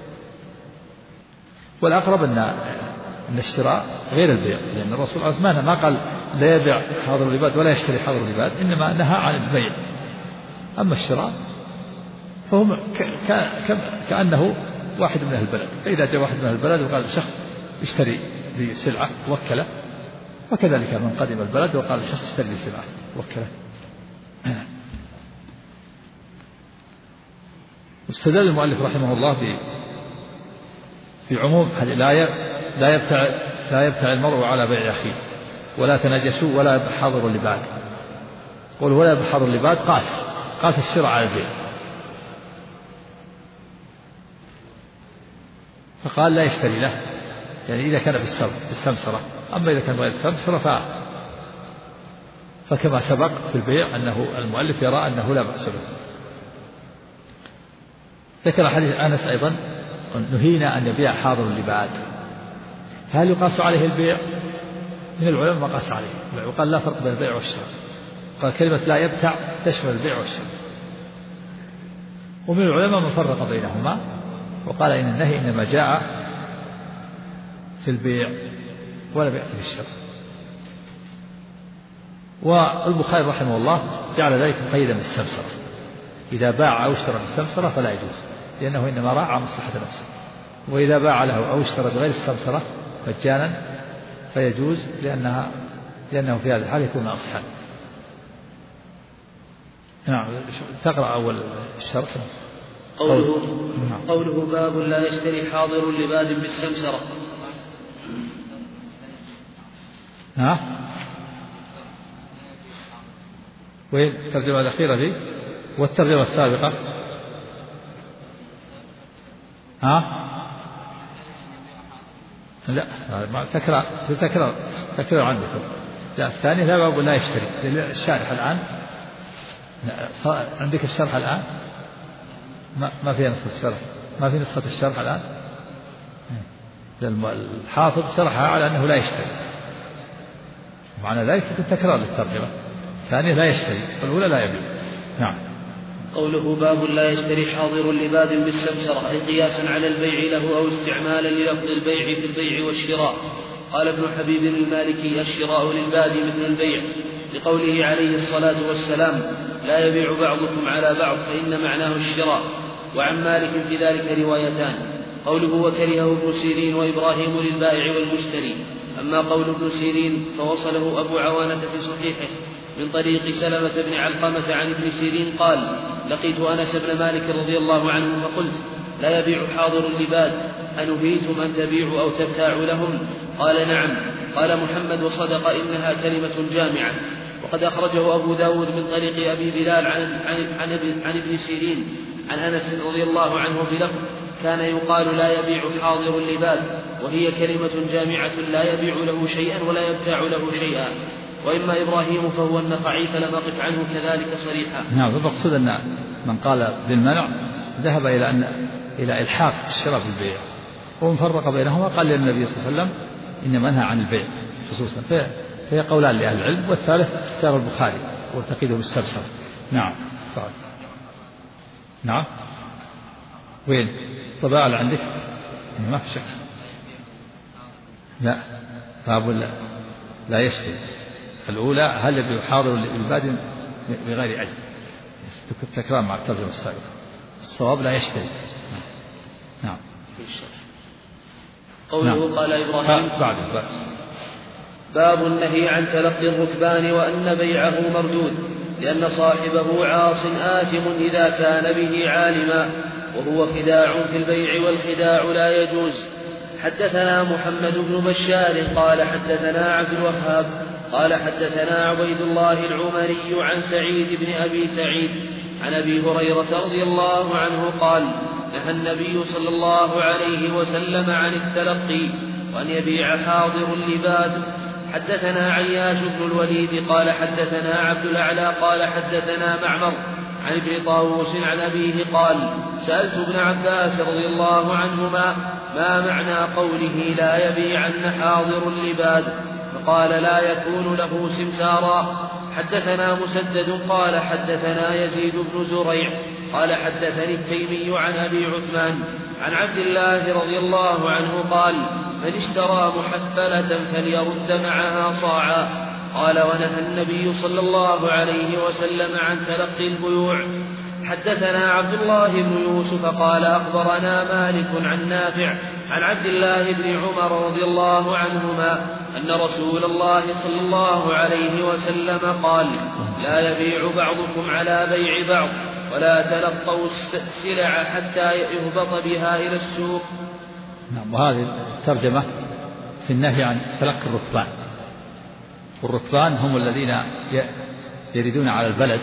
والأقرب أن الشراء غير البيع، لأن الرسول عليه الصلاة والسلام ما قال لا يبيع حاضر العباد ولا يشتري حاضر العباد، إنما نهى عن البيع. أما الشراء فهم كأنه واحد من أهل البلد، فإذا جاء واحد من أهل البلد وقال شخص اشتري لي سلعة وكله، وكذلك من قدم البلد وقال شخص اشتري لي سلعة وكله. واستدل المؤلف رحمه الله بعموم لا يبتع المرء على بيع أخيه، ولا تنجسوا ولا يبيع حاضر لباد. قل ولا يبيع حاضر لباد قاس الشراء على البيع، فقال لا يشتري له، يعني إذا كان بالسمسرة. أما إذا كان غير السمسرة فكما سبق في البيع أنه المؤلف يرى أنه لا بأس به. ذكر حديث أنس أيضا نهينا أن يبيع حاضر لباد، هل يقاس عليه البيع؟ من العلماء ما قاس عليه، وقال لا فرق بين البيع والشراء، قال كلمة لا يبتع تشمل البيع والشراء. ومن العلماء من فرق بينهما وقال إن النهي إنما جاء في البيع ولم يأتي في الشراء. والبخاري رحمه الله جعل ذلك مقيدا بالسمسرة، إذا باع أو اشترى بالسمسرة فلا يجوز، لأنه إنما راعى مصلحة نفسه. وإذا باع له أو اشترى بغير السمسرة مجانا فيجوز، لأنه في هذه الحال يكون أصحا. نعم. تقرأ أول الشرح. قوله باب لا يشتري حاضر لباد بالسمسرة. وين الترجمة الأخيرة دي والترجمة السابقة؟ لا ما تكرار عندكم. لا الثاني لا باب لا يشتري. الشارح الآن عندك الشرح الآن ما في نسخة الشرح، ما في نسخة الشرح الآن. الحافظ شرحها على أنه لا يشتري، معنى ذلك يكون تكرار للترجمة. الثانية لا يشتري، والأولى لا يبيع. نعم. قوله باب لا يشتري حاضر لباد بالسمسرة، أي قياسا على البيع له أو استعمالا للفظ البيع في البيع والشراء. قال ابن حبيب المالكي الشراء للباد مثل البيع، لقوله عليه الصلاة والسلام لا يبيع بعضكم على بعض، فإن معناه الشراء. وعن مالك في ذلك روايتان، قوله وكرهه ابن سيرين وإبراهيم للبائع والمشتري. أما قول ابن سيرين فوصله أبو عوانة في صحيحه من طريق سلمة بن علقمة عن ابن سيرين قال لقيت أنس بن مالك رضي الله عنه فقلت لا يبيع حاضر اللباد، أنهيتم أن تبيعوا أو تبتاعوا لهم؟ قال نعم. قال محمد وصدق إنها كلمة جامعة. وقد أخرجه أبو داود من طريق أبي بلال عن ابن سيرين عن أنس رضي الله عنه بلفظ كان يقال لا يبيع حاضر اللباد، وهي كلمة جامعة لا يبيع له شيئا ولا يبتاع له شيئا. وإما إبراهيم فهو النخعي فلم أقف عنه كذلك صريحا. نعم. المقصود أن من قال بالمنع ذهب إلى إلحاق الشراء بالبيع، ومن فرق بينهما قال للنبي صلى الله عليه وسلم إنما نهى عن البيع خصوصا. فهي قولان لأهل العلم، والثالث اختيار البخاري وتقييده بالسمسرة. نعم. نعم. وين طباعة اللي عندك؟ ما في شك. لا، باب لا يشتري. الأولى هل يبيع حاضر للباد بغير أجل، تكرار مع الترجمة السابقة. الصواب لا يشتري. نعم. قوله قال إبراهيم باب النهي عن تلقي الركبان وأن بيعه مردود، لأن صاحبه عاص آثم إذا كان به عالما، وهو خداع في البيع، والخداع لا يجوز. حدثنا محمد بن بشار قال حدثنا عبد الوهاب قال حدثنا عبيد الله العمري عن سعيد بن أبي سعيد عن أبي هريرة رضي الله عنه قال نهى النبي صلى الله عليه وسلم عن التلقي وأن يبيع حاضر لباد. حدثنا عياش بن الوليد قال حدثنا عبد الأعلى قال حدثنا معمر عن ابن طاووس عن أبيه قال سألت ابن عباس رضي الله عنهما ما معنى قوله لا يبيعن حاضر لباد، فقال لا يكون له سمسارا. حدثنا مسدد قال حدثنا يزيد بن زريع قال حدثني التيمي عن أبي عثمان عن عبد الله رضي الله عنه قال من اشترى محفلة فليرد معها صاعا. قال ونهى النبي صلى الله عليه وسلم عن تلقي البيوع. حدثنا عبد الله بن يوسف قال أخبرنا مالك عن نافع عن عبد الله بن عمر رضي الله عنهما أن رسول الله صلى الله عليه وسلم قال لا يبيع بعضكم على بيع بعض ولا تلقوا السلع حتى يهبط بها إلى السوق. نعم. وهذه الترجمة في النهي عن تلقي الركبان، والركبان هم الذين يريدون على البلد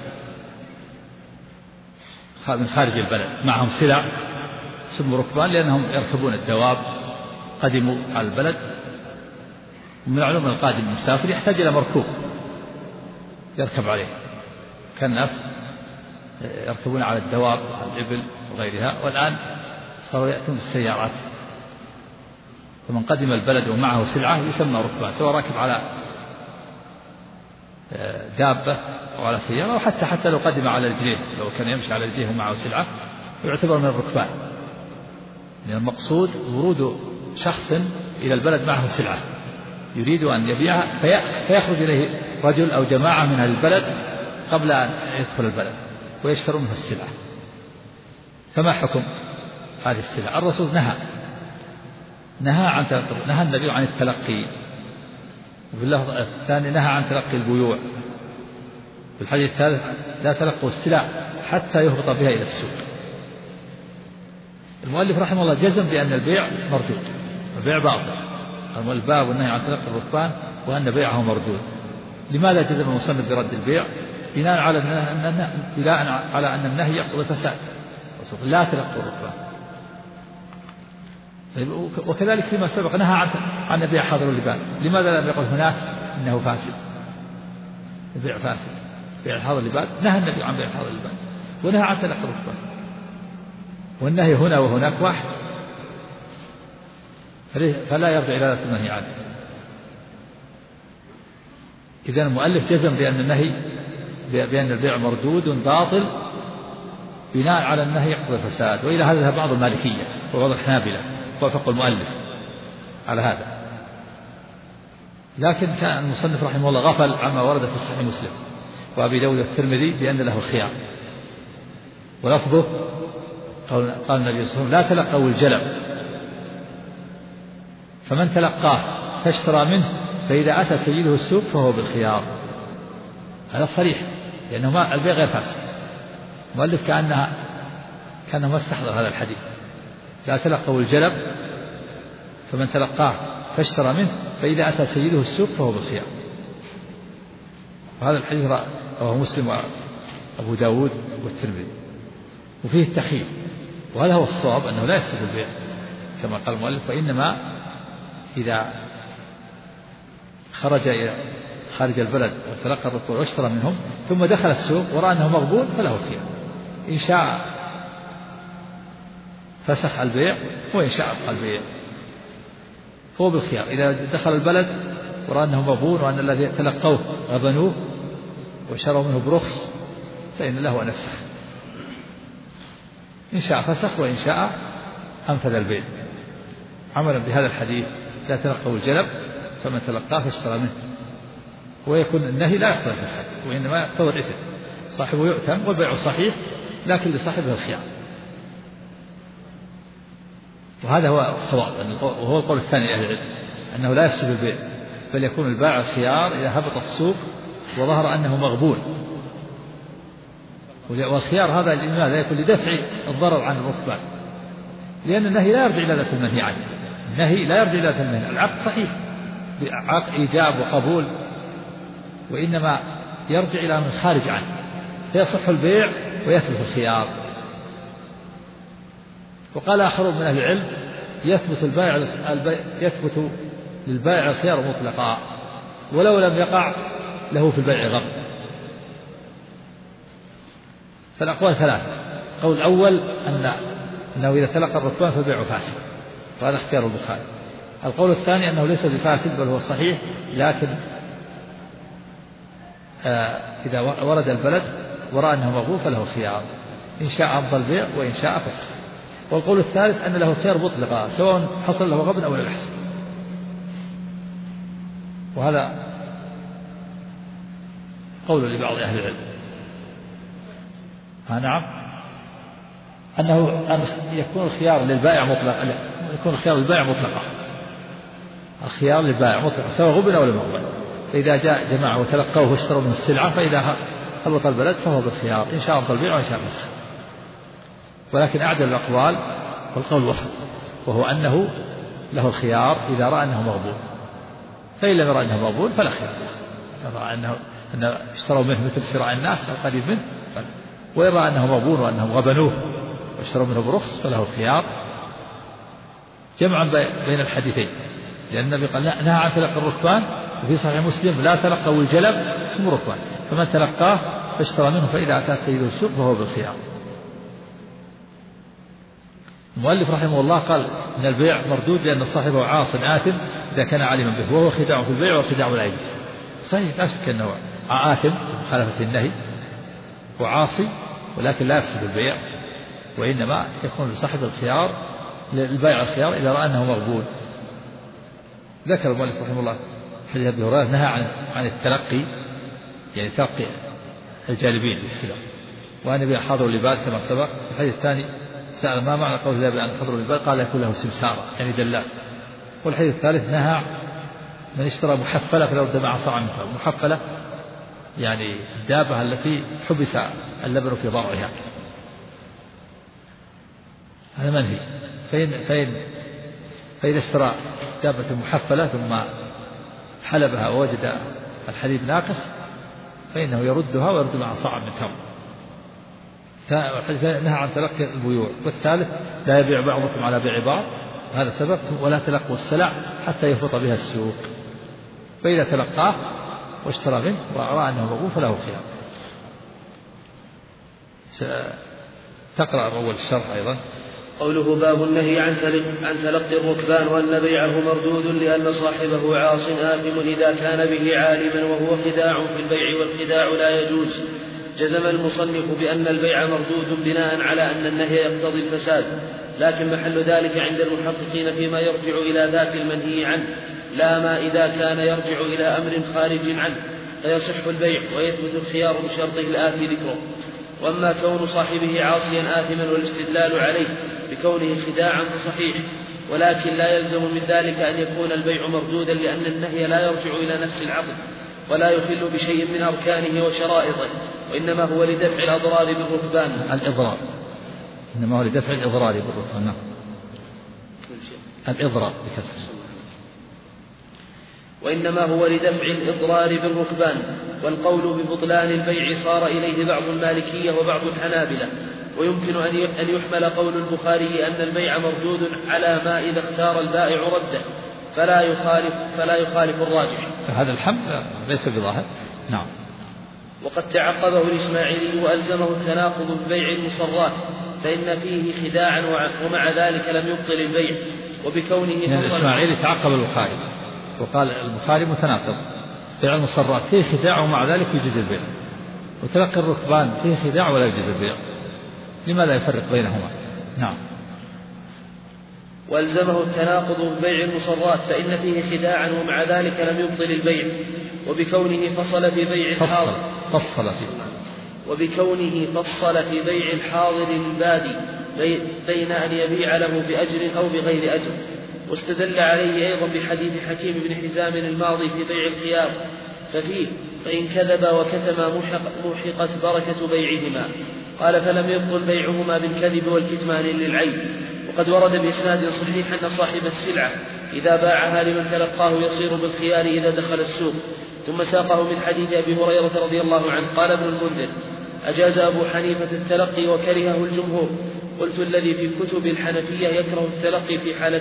من خارج البلد معهم سلع، سموا ركبان لأنهم يركبون الدواب، قدموا على البلد. ومن العلوم القادم المسافر يحتاج إلى مركوب يركب عليه، كان الناس يركبون على الدواب على الإبل وغيرها، والآن صاروا يأتون بالسيارات. فمن قدم البلد ومعه سلعة يسمى ركبان، سواء راكب على دابة أو على سيارة، وحتى لو قدم على رجليه، لو كان يمشي على رجليه ومعه سلعة يعتبر من الركبان. لأن المقصود ورود شخص إلى البلد معه سلعة يريد أن يبيعها، فيخرج إليه رجل أو جماعة من البلد قبل أن يدخل البلد ويشترون منه السلعة. فما حكم هذه السلعة؟ الرسول نهى النبي عن التلقي، وفي اللفظ الثاني نهى عن تلقي البيوع، في الحديث الثالث لا تلقوا السلع حتى يهبط بها إلى السوق. المؤلف رحمه الله جزم بأن البيع مردود، البيع باطل. الباب والنهي عن تلقي الركبان وأن بيعه مردود. لماذا جزم المصنف برد البيع؟ بناء على أن النهي يقتضي الفساد، لا تلقوا الركبان. وكذلك فيما سبق نهى عن بيع حاضر اللبان. لماذا لم يقل هناك إنه فاسد؟ البيع فاسد، بيع حاضر اللبان نهى النبي عن بيع حاضر اللبان ونهى عن تلقي الركبان، والنهي هنا وهناك واحد، فلا يرجع إلى النهي عنه. إذن المؤلف جزم بأن البيع مردود باطل بناء على النهي يقتضي الفساد. وإلى هذا ذهب بعض المالكية وبعض الحنابلة وافق المؤلف على هذا، لكن كان المصنف رحمه الله غفل عما ورد في صحيح مسلم وأبي داود والترمذي بأن له الخيار. ولفظه قال النبي صلى الله عليه وسلم لا تلقوا الجلب، فمن تلقاه فاشترى منه فإذا أتى سيده السوق فهو بالخيار. هذا صريح، لأنه البيع غير فاسد. المؤلف كأنه ما استحضر هذا الحديث. لا تلقوا الجلب فمن تلقاه فاشترى منه فإذا أتى سيده السوق فهو بالخيار. وهذا الحديث رواه مسلم وأبو داود والترمذي، وفيه التخيير. وهذا هو الصواب، أنه لا يفسد البيع كما قال المؤلف، وإنما إذا خرج إلى خارج البلد وتلقى الركوب واشترى منهم ثم دخل السوق ورأى أنه مقبول فله خيار، إن شاء فسخ البيع وإن شاء أبقى البيع، هو بالخيار. إذا دخل البلد ورأى أنه مقبول وأن الذي تلقوه غبنوه وشروا منه برخص فإن له أن يفسخ، إن شاء فسخ وإن شاء أنفذ البيع، عملا بهذا الحديث لا تلقوا الجلب فمن تلقاه فاشترى منه. ويكون النهي لا يقتضي الفساد وإنما يقتضي الإثم، صاحبه يؤثم والبيع صحيح لكن لصاحبه الخيار. وهذا هو الصواب، وهو القول الثاني أهل العلم أنه لا يفسد البيع، بل يكون البائع الخيار إذا هبط السوق وظهر أنه مغبون. والخيار هذا لماذا؟ يكون لدفع الضرر عن الركبان، لأن النهي لا يرجع إلى ذات المنهي عنه، النهي لا يرجع إلى ذات المنهي. العقد صحيح عقد إيجاب وقبول، وإنما يرجع إلى من خارج عنه، فيصح البيع ويثبت الخيار. وقال آخرون من أهل العلم يثبت للبائع الخيار مطلقا ولو لم يقع له في البيع غرر. فالأقوال ثلاثة. القول الأول أنه إذا تلقى الركبان فالبيع فاسد، وهذا اختيار البخاري. القول الثاني أنه ليس بفاسد بل هو صحيح، لكن إذا ورد البلد ورأى أنه مغبون فله خيار، إن شاء أمضى البيع وإن شاء فسخ. والقول الثالث أن له خيار مطلقا سواء حصل له غبن أو لم يحصل. وهذا قول لبعض أهل العلم. نعم، أنه يكون الخيار للبائع مطلقا، يكون الخيار للبائع مطلقا، الخيار للبائع مطلقا سواء غبن أو لم يغبن. فإذا جاء جماعة وتلقوه واشتروا من السلعة فإذا هبط البلد فهو بالخيار، إن شاء أمضى البيع وإن شاء فسخ. ولكن أعدل الأقوال والقول الوسط، وهو أنه له الخيار إذا رأى أنه مغبون، فإن لم يرى أنه مغبون فلا خيار، رأى أنه اشتروا منه مثل شراء الناس القريب منه، وإن رأى أنه مغبون وأنهم غبنوه واشتروا منه برخص فله الخيار، جمعا بين الحديثين. لأن النبي قال نهى عن تلقى الركبان، وفي صحيح مسلم لا تلقوا الجلب هم الركبان، فمن تلقاه فاشترى منه فإذا أتى سيده السوق فهو بالخيار. المؤلف رحمه الله قال إن البيع مردود لأن صاحبه عاص آثم إذا كان عالما به، وهو خداع في البيع وخداع لا يجوز. صحيح لا شك أنه آثم بمخالفة النهي وعاصي، ولكن لا يفسد البيع، وإنما يكون لصاحب الخيار للبائع الخيار إذا رأى أنه مغبون. ذكر المؤلف رحمه الله حديث أبي هريرة نهى عن التلقي، يعني تلقي الجالبين للسلع، وأن يبيع حاضر اللباد كما سبق. الحديث الثاني سأل ما معنى قول الله بأن حضر اللباد، قال يكون له سمسارة يعني دلال. والحديث الثالث نهى من اشترى محفلة فلا رد مع صاع من تمر. محفلة يعني الدابة التي حبس اللبن في ضرعها، هذا منهي. فإذا اشترى دابة محفلة ثم حلبها ووجد الحليب ناقص فإنه يردها ويرد مع صاع من تمر. نهى عن تلقي البيوع. والثالث لا يبيع بعضكم على بيع بعض، هذا سبب. ولا تلقوا السلع حتى يفوت بها السوق، فإذا تلقاه واشترى منه ورأى أنه مغبون فله خيار. تقرأ أول الشرح أيضا. قوله باب النهي عن تلقي الركبان وأن بيعه مردود لأن صاحبه عاص آثم إذا كان به عالما وهو خداع في البيع والخداع لا يجوز. جزم المصنف بأن البيع مردود بناء على أن النهي يقتضي الفساد، لكن محل ذلك عند المحققين فيما يرجع إلى ذات المنهي عنه، لا ما إذا كان يرجع إلى أمر خارج عنه، فيصح البيع ويثبت الخيار بشرطه الآتي ذكره. وأما كون صاحبه عاصيا آثما والاستدلال عليه بكونه خداعا فصحيح، ولكن لا يلزم من ذلك أن يكون البيع مردودا، لأن النهي لا يرجع إلى نفس العقد ولا يخل بشيء من أركانه وشرائطه، وإنما هو لدفع الأضرار بالركبان. الإضرار إنما هو لدفع الإضرار بالركبان. الإضرار بكسر. وإنما هو لدفع الإضرار بالركبان. والقول ببطلان البيع صار إليه بعض المالكية وبعض الحنابلة. ويمكن أن يحمل قول البخاري أن البيع مردود على ما إذا اختار البائع رده فلا يخالف الراجح. هذا الحمل ليس بظاهر. نعم. وقد تعقبه الإسماعيلي وألزمه التناقض ببيع المصرات، فإن فيه خداعا ومع ذلك لم يبطل البيع، وبكونه الإسماعيلي تعقب البخاري وقال البخاري متناقض، بيع المصرات فيه خداع ومع ذلك يجوز البيع، وتلقي الركبان فيه خداع ولا يجوز البيع. لماذا يفرق بينهما؟ نعم. والزمه التناقض ببيع المصرات فإن فيه خداعا ومع ذلك لم يبطل البيع، وبكونه فصل في بيع الحاضر البادي بين أن يبيع له بأجر أو بغير أجر. واستدل عليه أيضا بحديث حكيم بن حزام الماضي في بيع الخيار ففيه فإن كذب وكتم محقت بركة بيعهما. قال فلم يبطل بيعهما بالكذب والكتمان للعيب. وقد ورد بإسناد صحيح أن صاحب السلعة إذا باعها لمن تلقاه يصير بالخيار إذا دخل السوق. ثم ساقه من حديث أبي هريرة رضي الله عنه قال ابن المنذر أجاز أبو حنيفة التلقي وكرهه الجمهور. قلت الذي في كتب الحنفية يكره التلقي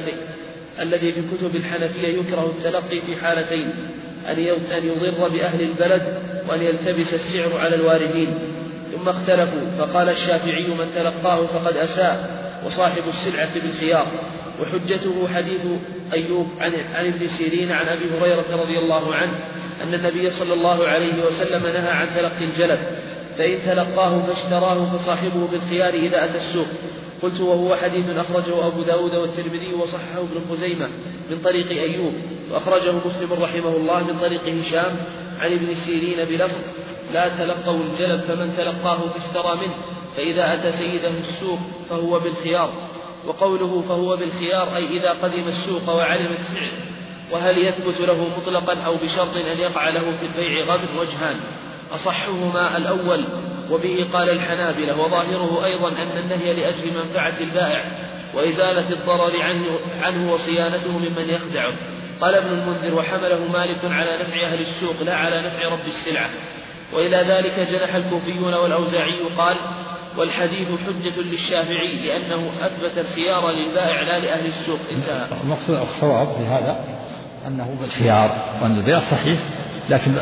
في حالتين أن يضر بأهل البلد وأن يلتبس السعر على الواردين. ثم اختلفوا فقال الشافعي من تلقاه فقد أساء وصاحب السلعة بالخيار. وحجته حديث أيوب عن ابن سيرين عن أبي هريرة رضي الله عنه أن النبي صلى الله عليه وسلم نهى عن تلقي الجلب، فإن تلقاه فاشتراه فصاحبه بالخيار إذا أتى السوق. قلت وهو حديث أخرجه أبو داود والترمذي وصححه ابن خزيمة من طريق أيوب، وأخرجه مسلم رحمه الله من طريق هشام عن ابن سيرين بلفظ لا تلقوا الجلب فمن تلقاه فاشترى منه فإذا أتى سيده السوق فهو بالخيار. وقوله فهو بالخيار أي إذا قدم السوق وعلم السعر. وهل يثبت له مطلقا أو بشرط أن يقع له في البيع غبن وجهان، أصحهما الأول وبه قال الحنابلة، وظاهره أيضا أن النهي لأجل منفعة البائع وإزالة الضرر عنه وصيانته ممن يخدعه. قال ابن المنذر وحمله مالك على نفع أهل السوق لا على نفع رب السلعة. وإلى ذلك جنح الكوفيون والأوزاعي قال والحديث حجة للشافعي لأنه أثبت الخيار للبائع لا لأهل السوق. انتهى. المقصود الصواب في هذا أنه بالخيار وأن البيع صحيح، لكن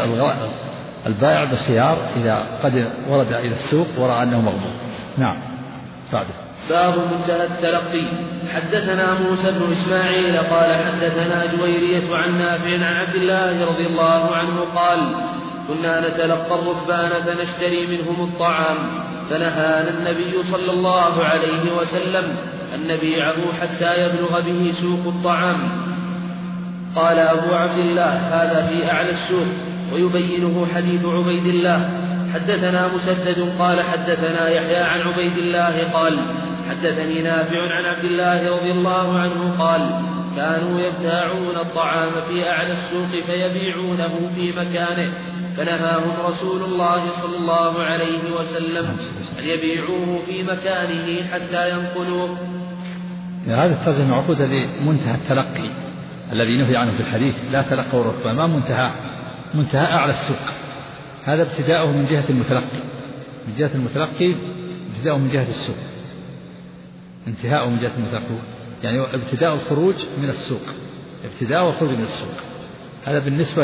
البائع بالخيار إذا قد ورد إلى السوق ورأى أنه مغبون. نعم. بعده باب منتهى التلقي. حدثنا موسى بن إسماعيل قال حدثنا جويرية عن نافع عن عبد الله رضي الله عنه قال كنا نتلقى الركبان فنشتري منهم الطعام فنهانا النبي صلى الله عليه وسلم أن نبيعه حتى يبلغ به سوق الطعام. قال أبو عبد الله هذا في أعلى السوق. ويبينه حديث عبيد الله. حدثنا مسدد قال حدثنا يحيى عن عبيد الله قال حدثني نافع عن عبد الله رضي الله عنه قال كانوا يبتاعون الطعام في أعلى السوق فيبيعونه في مكانه فنهاهم رسول الله صلى الله عليه وسلم أن يبيعوه في مكانه حتى ينقلوه. هذا الترجمة معقودة لمنتهى التلقي الذي نهي عنه في الحديث لا تلقوا الركبان. ما منتهى أعلى السوق. هذا ابتداؤه من جهة المتلقي، ابتداؤه من جهة السوق، انتهاؤه من جهة المتلقي، يعني ابتداء الخروج من السوق، ابتداء الخروج من السوق. هذا بالنسبة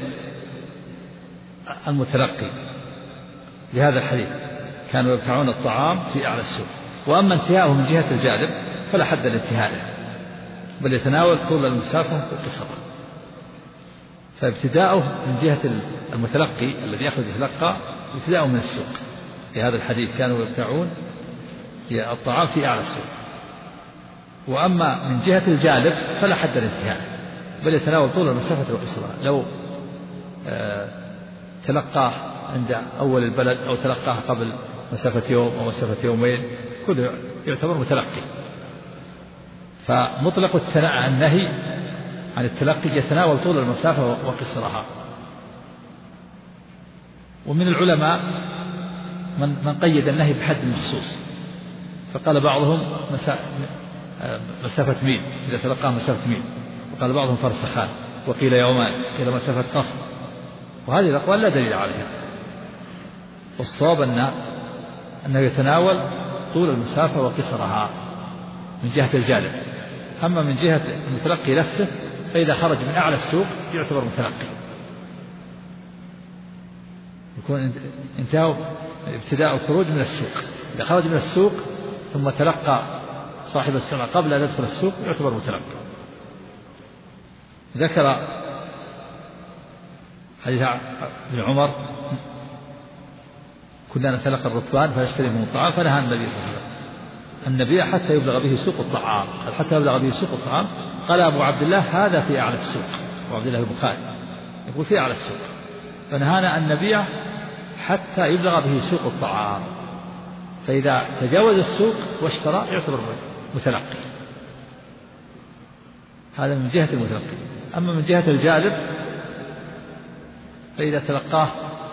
للمتلقي لهذا الحديث كانوا يبتاعون الطعام في أعلى السوق. وأما انتهاؤه من جهة الجانب فلا حد لانتهائه بل يتناول طول المسافة وقصرها. فابتداؤه من جهة المتلقي الذي يأخذ يتلقى ابتداؤه من السوق. في هذا الحديث كانوا يبتاعون الطعام في أعلى السوق. وأما من جهة الجالب فلا حد لانتهائه بل يتناول طول المسافة وقصرها. لو تلقاه عند أول البلد أو تلقاه قبل مسافة يوم أو مسافة يومين كله يعتبر متلقي. فمطلق النهي عن التلقي يتناول طول المسافة وقصرها. ومن العلماء من قيد النهي بحد مخصوص، فقال بعضهم مسافة ميل إذا تلقاه مسافة ميل، وقال بعضهم فرسخان، وقيل يومان، قيل مسافة قصر. وهذه الأقوال لا دليل عليها. والصواب أنه يتناول طول المسافة وقصرها من جهة الجانب. أما من جهة المتلقي نفسه فإذا خرج من أعلى السوق يعتبر متلقي، يكون ابتداء الخروج من السوق. إذا خرج من السوق ثم تلقى صاحب السلعة قبل أن يدخل السوق يعتبر متلقي. ذكر حديث ابن عمر كنا نتلقى الركبان فنشتري منهم الطعام فنهى النبي صلى الله عليه وسلم النبيع حتى يبلغ به سوق الطعام، حتى يبلغ به سوق الطعام. قال أبو عبد الله هذا في أعلى السوق، أبو عبد الله البخاري يقول في أعلى السوق، فنهانا أن نبيع حتى يبلغ به سوق الطعام، فإذا تجاوز السوق واشترى يعتبر متلقي. هذا من جهة المتلقي. أما من جهة الجالب فإذا تلقاه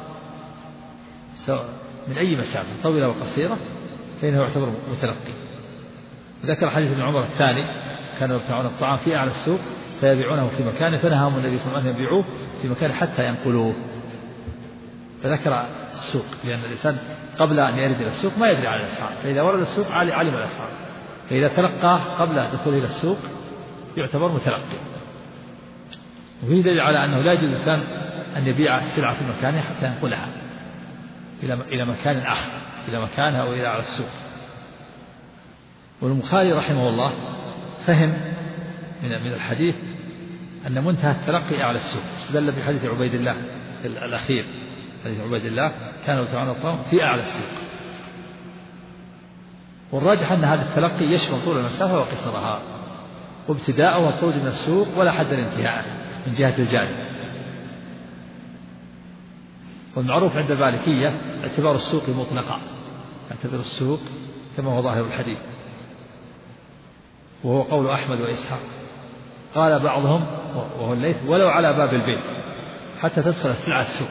من أي مسافة طويلة وقصيرة فإنه يعتبر متلقي. ذكر حديث ابن عمر الثاني كانوا يبتاعون الطعام في أعلى السوق فيبيعونه في مكانه، فنهاهم النبي صلى الله عليه وسلم أن يبيعوه في مكانه حتى ينقلوه. فذكر السوق لأن الإنسان قبل أن يرد إلى السوق ما يدري على الأسعار، فإذا ورد السوق علم الأسعار، فإذا تلقاه قبل دخوله إلى السوق يعتبر متلقي. وفيه دليل على أنه لا يجوز الإنسان أن يبيع السلعة في مكانها حتى ينقلها إلى مكان آخر، إلى مكانها أو إلى على السوق. والبخاري رحمه الله فهم من الحديث أن منتهى التلقي أعلى السوق، استدل بحديث عبيد الله الأخير، حديث عبيد الله كانوا يبتاعون الطعام في أعلى السوق. والراجح أن هذا التلقي يشمل طول المسافة وقصرها، وابتداءه والخروج من السوق ولا حد الانتهاء من جهة الجانب. والمعروف عند المالكية اعتبار السوق مطلقا، اعتبر السوق كما هو ظاهر الحديث، وهو قول أحمد وإسحاق. قال بعضهم وهو الليث ولو على باب البيت حتى تدخل السلعة السوق.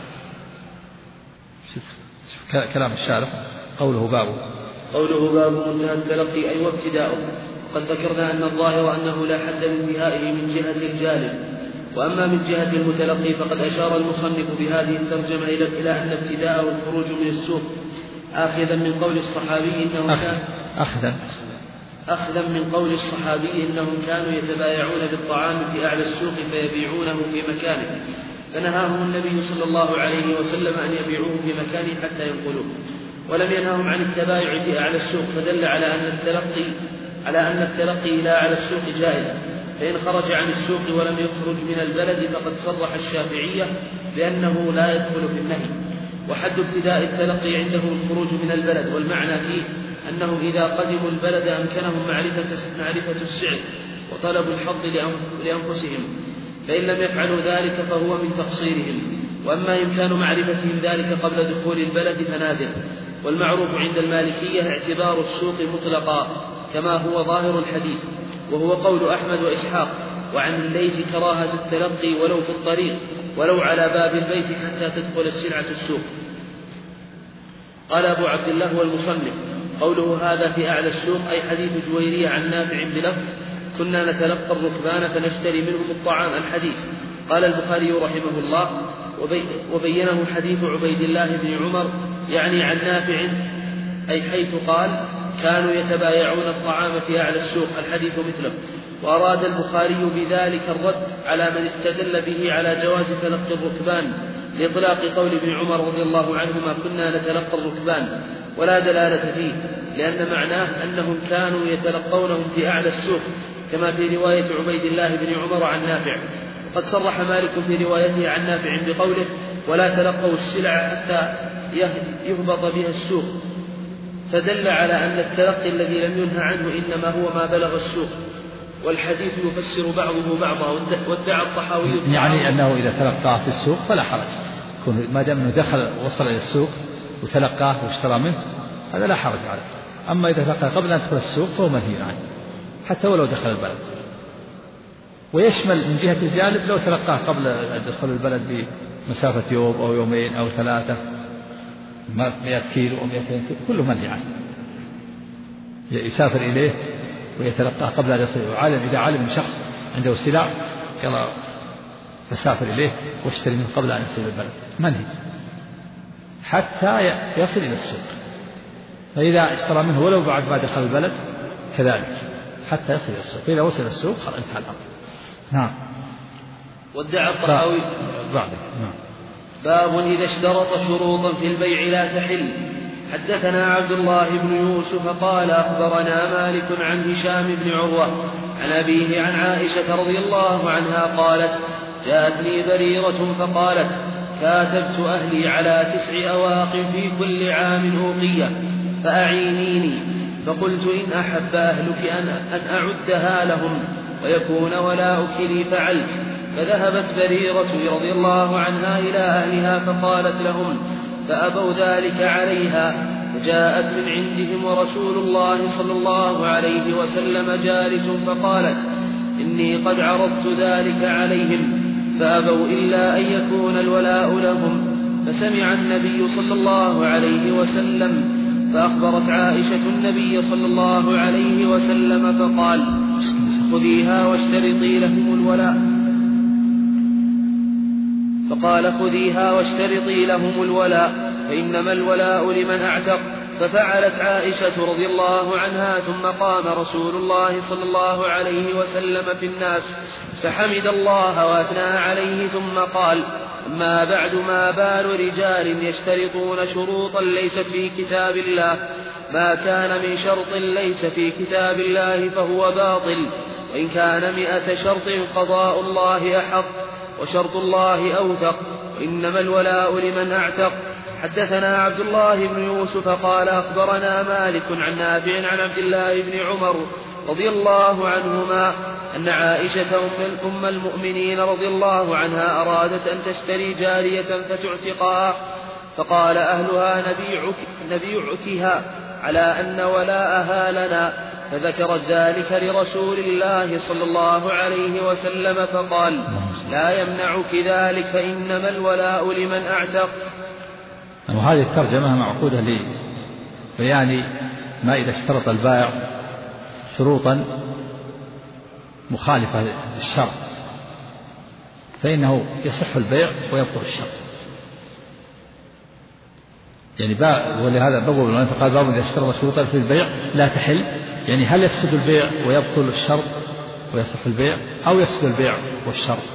كلام الشارح قوله باب منتهى التلقي أي وابتداؤه. قد ذكرنا أن الظاهر أنه لا حد لانتهائه من جهة الجالب. وأما من جهة المتلقي فقد أشار المصنف بهذه الترجمة إلى أن ابتداءه الخروج من السوق أخذا من قول الصحابي إنهم كانوا يتبايعون بالطعام في أعلى السوق فيبيعونه في مكانه، فنهاهم النبي صلى الله عليه وسلم أن يبيعوه في مكانه حتى ينقلوه، ولم ينههم عن التبايع في أعلى السوق، فدل على أن التلقي إلى أعلى السوق جائز. فإن خرج عن السوق ولم يخرج من البلد فقد صرح الشافعية بأنه لا يدخل في النهي. وحد ابتداء التلقي عندهم الخروج من البلد، والمعنى فيه أنهم إذا قدموا البلد أمكنهم معرفة السعر وطلب الحظ لأنفسهم، فإن لم يفعلوا ذلك فهو من تقصيرهم. وأما إمكان معرفتهم ذلك قبل دخول البلد فنادر. والمعروف عند المالكية اعتبار السوق مطلقا كما هو ظاهر الحديث، وهو قول أحمد وإسحاق. وعن الليث كراهة التلقي ولو في الطريق ولو على باب البيت حتى تدخل السلعة السوق. قال أبو عبد الله والمصنف قوله هذا في أعلى السوق أي حديث جويرية عن نافع بلفظ كنا نتلقى الركبان فنشتري منهم الطعام الحديث. قال البخاري رحمه الله وبينه حديث عبيد الله بن عمر يعني عن نافع أي حيث قال كانوا يتبايعون الطعام في أعلى السوق الحديث مثله. وأراد البخاري بذلك الرد على من استدل به على جواز تلقي الركبان لإطلاق قول ابن عمر رضي الله عنهما كنا نتلقى الركبان، ولا دلالة فيه، لأن معناه أنهم كانوا يتلقونهم في أعلى السوق كما في رواية عبيد الله بن عمر عن نافع. وقد صرح مالك في روايته عن نافع بقوله ولا تلقوا السلع حتى يهبط بها السوق، فدل على أن التلقي الذي لم ينهى عنه إنما هو ما بلغ السوق، والحديث يفسر بعضه بعضا. وادعى الطحاوي يعني أنه إذا تلقاه في السوق فلا حرج، ما دام أنه وصل إلى السوق وتلقاه واشترى منه هذا لا حرج عليه. أما إذا تلقاه قبل أن يدخل السوق فهو منهي عنه حتى ولو دخل البلد. ويشمل من جهة الجانب لو تلقاه قبل دخول البلد بمسافة يوم أو يومين أو 3 100 كيلو أو 200 كيلو كله منهي عنه. يسافر إليه ويتلقاه قبل أن يصل. إذا علم من شخص عنده سلع قال فسافر إليه واشتري منه قبل أن يصل البلد منهي حتى يصل إلى السوق. فإذا اشترى منه ولو بعد ما دخل البلد كذلك حتى يصل إلى السوق، فإذا وصل إلى السوق انتهى الأمر. نعم. وادعى الطحاوي باب إذا اشترط شروطا في البيع لا تحل. حدثنا عبد الله بن يوسف قال أخبرنا مالك عن هشام بن عروة عن أبيه عن عائشة رضي الله عنها قالت جاءتني بريرة فقالت كاتبت أهلي على 9 أواق في كل عام أوقية فأعينيني، فقلت إن أحب أهلك أن أعدها لهم ويكون ولاؤك لي فعلت. فذهبت بريرة رضي الله عنها إلى أهلها فقالت لهم فأبوا ذلك عليها، فجاءت من عندهم ورسول الله صلى الله عليه وسلم جالس فقالت إني قد عرضت ذلك عليهم فأبوا إلا أن يكون الولاء لهم. فسمع النبي صلى الله عليه وسلم فأخبرت عائشة النبي صلى الله عليه وسلم فقال خذيها واشترطي لهم الولاء، فقال خذيها واشترطي لهم الولاء فإنما الولاء لمن أعتق. ففعلت عائشة رضي الله عنها، ثم قام رسول الله صلى الله عليه وسلم في الناس فحمد الله وأثنى عليه ثم قال أما بعد ما بال رجال يشترطون شروطا ليست في كتاب الله، ما كان من شرط ليس في كتاب الله فهو باطل، وإن كان 100 شرط قضاء الله أحق وشرط الله أوثق، وإنما الولاء لمن أعتق. حدثنا عبد الله بن يوسف قال أخبرنا مالك عن نافع عن عبد الله بن عمر رضي الله عنهما أن عائشة أم المؤمنين رضي الله عنها أرادت أن تشتري جارية فتعتقها، فقال أهلها نبيعكها على أن ولاءها لنا، فذكرت ذلك لرسول الله صلى الله عليه وسلم فقال لا يمنعك ذلك فإنما الولاء لمن أعتق. وهذه الترجمة معقودة لبيان ما إذا اشترط البائع شروطا مخالفة للشرط فإنه يصح البيع ويبطل الشرط. يعني ولهذا باب العلماء فقال باب إذا اشترط شروطا في البيع لا تحل، يعني هل يفسد البيع ويبطل الشرط ويصح البيع أو يفسد البيع والشرط.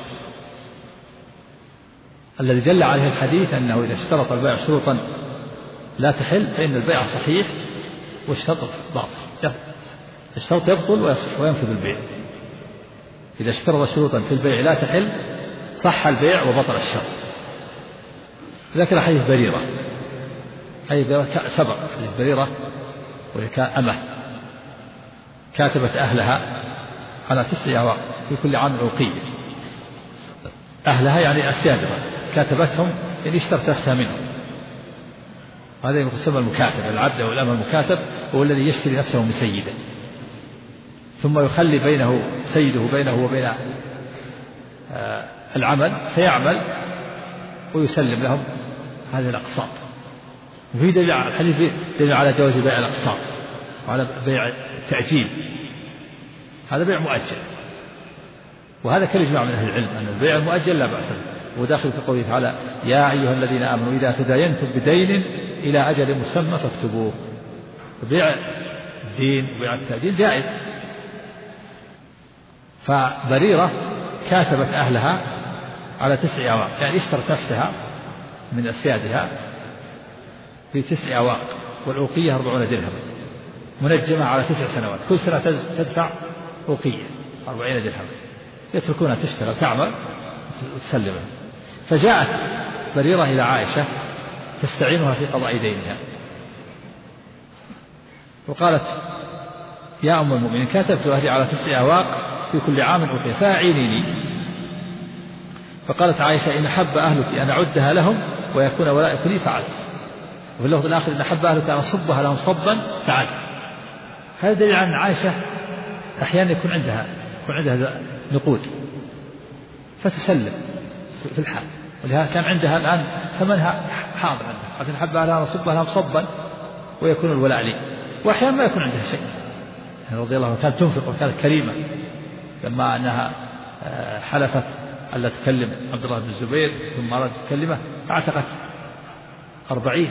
الذي دل عليه الحديث أنه إذا اشترط البيع شروطا لا تحل فإن البيع صحيح والشرط باطل، الشرط يبطل ويصح وينفذ البيع. إذا اشترط شروطا في البيع لا تحل صح البيع وبطل الشرط. ذكر حديث بريرة، حديث بريرة سبق، حديث بريرة وهي أمه كاتبت أهلها على 9 أواق في كل عام عوقية. أهلها يعني السيادة كاتبتهم يعني اشترت نفسها منهم. هذا يسمى المكاتب، العبد أو الأمة المكاتب هو الذي يشتري نفسه من سيده ثم يخلي بينه سيده بينه وبين العمل فيعمل ويسلم لهم هذه الأقساط. وفي دليل على الحديث دليل على جواز بيع الأقساط وعلى بيع التأجيل، هذا بيع مؤجل، وهذا كالإجماع من أهل العلم أن البيع المؤجل لا بأس به، وداخل في قوله تعالى يا أيها الذين آمنوا إذا تداينتم بدين إلى أجل مسمى فاكتبوه. بيع الدين وبيع التأجيل جائز. فبريرة كاتبت أهلها على 9 أواق، يعني اشترت نفسها من أسيادها في 9 أواق، والأوقية 40 درهما منجمة على 9 سنوات، كل سنة تدفع أوقية 40 درهما، يتركونها تشتغل تعمل وتسلمها. فجاءت بريرة إلى عائشة تستعينها في قضاء دينها، وقالت يا أم المؤمنين كاتبت أهلي على 9 أواق في كل عام أوقية فأعينيني. فقالت عائشة إن حب أهلك أن أعدها لهم ويكون ولائك لي فعلت. وفي اللفظ الآخر إن حب أهلك أن أصبها لهم صبا فعلت. هذا دليل عن عائشة أحيانا يكون عندها نقود فتسلم في الحال، ولهذا كان عندها الآن ثمنها حاضر عندها، لكن حب أهلها نصبها لهم صبا ويكون الولاء لي. وأحيانا ما يكون عندها شيء رضي الله عنها، كانت تنفق وكانت كريمة، لما أنها حلفت ألا تكلم عبد الله بن الزبير ثم أرادت تكلمه اعتقت 40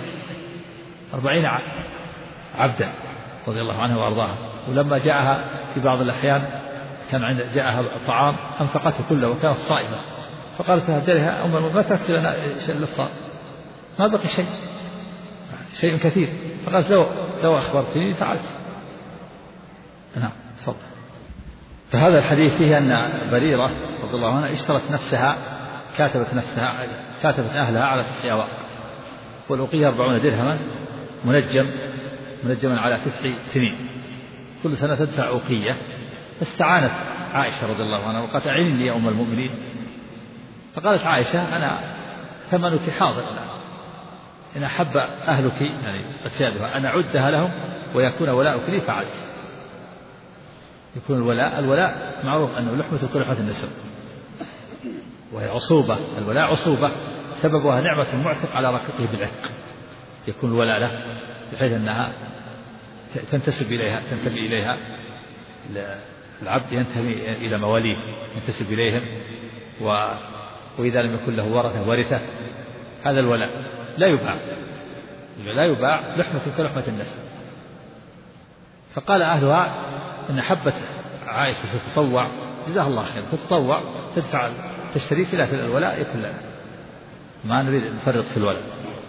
عبدا رضي الله عنها وأرضاها. ولما جاءها في بعض الأحيان كان جاءها طعام أنفقته كله وكانت صائمة، فقالت لها أم المؤمنين ما تركت لنا شيء للصائم، ما بقي شيء كثير. فقالت لو أخبرتني فعلت. نعم تفضل. فهذا الحديث فيه أن بريرة رضي الله عنها اشترت نفسها، كاتبت أهلها على 9 أواق، والأوقية 40 درهما منجم منجما على 9 سنين، كل سنة تدفع أوقية. فاستعانت عائشة رضي الله عنها وقالت أعيني لي يا أم المؤمنين. فقالت عائشة أنا ثمنك حاضر الآن، إن أحب أهلك يعني أسيادها أن أعدها لهم ويكون ولاؤك لي فعلت. يكون الولاء معروف أنه لحمة كلحة النسب، وهي عصوبة. الولاء عصوبة سببها نعمة المعتق على رقيقه بالعتق، يكون الولاء له بحيث أنها تنتمي إليها العبد ينتمي إلى مواليه ينتسب إليهم، وإذا لم يكن له ورثة. هذا الولاء لا يباع لحمة كلحمة النسب. فقال أهلها إن حبت عائشة تتطوع، جزاها الله خير، تتطوع تدفع تشتري في الولاء يكون لنا، ما نريد نفرط في الولاء.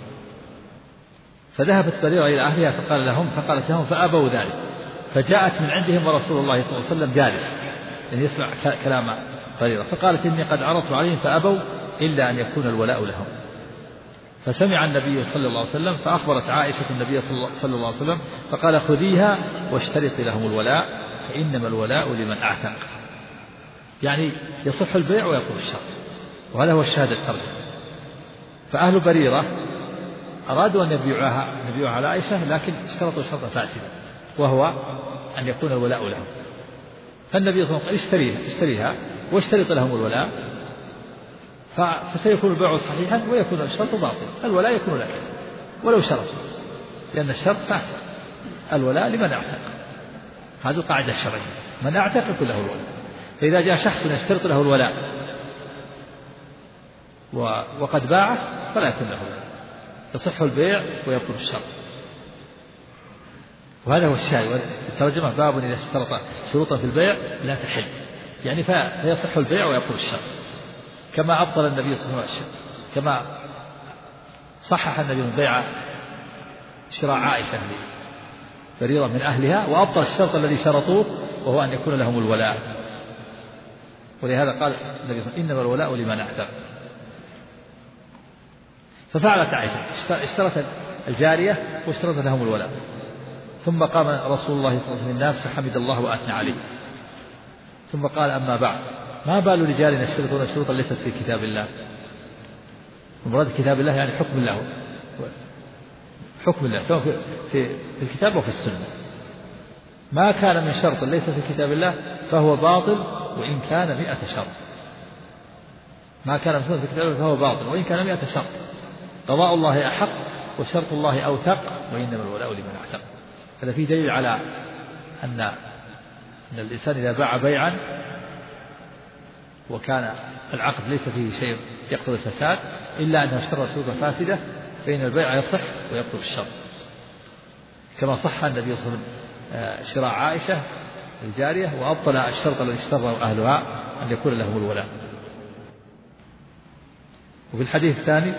فذهبت بريرة إلى أهلها فقالت لهم فأبوا ذلك. فجاءت من عندهم ورسول الله صلى الله عليه وسلم جالس يعني يسمع كلام بريرة، فقالت إني قد عرضت عليهم فأبوا إلا أن يكون الولاء لهم. فسمع النبي صلى الله عليه وسلم فأخبرت عائشة النبي صلى الله عليه وسلم فقال خذيها واشترطي لهم الولاء فإنما الولاء لمن أعتق. يعني يصح البيع ويطول الشرط، وهذا هو الشاهد الترجمة. فأهل بريرة أرادوا أن يبيعوها على عائشة، لكن اشترطوا شرطا فاسدا وهو أن يكون الولاء لهم. فالنبي صلى الله عليه وسلم قال اشتريها واشترط لهم الولاء فسيكون البيع صحيحا ويكون الشرط باطلا. الولاء يكون لك ولو شرط، لأن الشرط فاسد. الولاء لمن أعتق، هذه القاعدة الشرعية، من أعتق يكون له الولاء. فإذا جاء شخص يشترط له الولاء وقد باعه فلا يكون له الولاء، يصح البيع ويبطل الشرط. وهذا هو الشاهد. الترجمة باب إذا اشترط شروطا في البيع لا تحل، يعني فيصح البيع ويبطل الشرط، كما أبطل النبي صلى الله عليه وسلم، كما صحح النبي من بيع شراء عائشة بريرة من أهلها، وأبطل الشرط الذي شرطوه وهو أن يكون لهم الولاء. ولهذا قال النبي صلى الله عليه وسلم إنما الولاء لمن أعتق. ففعلت عائشة، اشترت الجارية واشترت لهم الولاء. ثم قام رسول الله صلى الله عليه وسلم الناس فحمد الله وأثنى عليه، ثم قال أما بعد ما بال رجال يشترطون شروطا ليست في كتاب الله. ومراد كتاب الله يعني حكم الله، سواء في الكتاب وفي السنة. ما كان من شرط ليس في كتاب الله فهو باطل وإن كان 100 شرط. ما كان من شرط في كتاب الله فهو باطل وإن كان 100 شرط. قضاء الله أحق وشرط الله أوثق وإنما الولاء لمن أعتق. هذا فيه دليل على أن الإنسان إذا باع بيعا وكان العقد ليس فيه شيء يقتضي الفساد إلا أنه اشترط شروطا فاسدة فإن البيع يصح ويبطل الشرط، كما صح النبي صلى الله عليه وسلم شراء عائشة الجارية وأبطل الشرط الذي اشترطه أهلها أن يكون لهم الولاء. وفي الحديث الثاني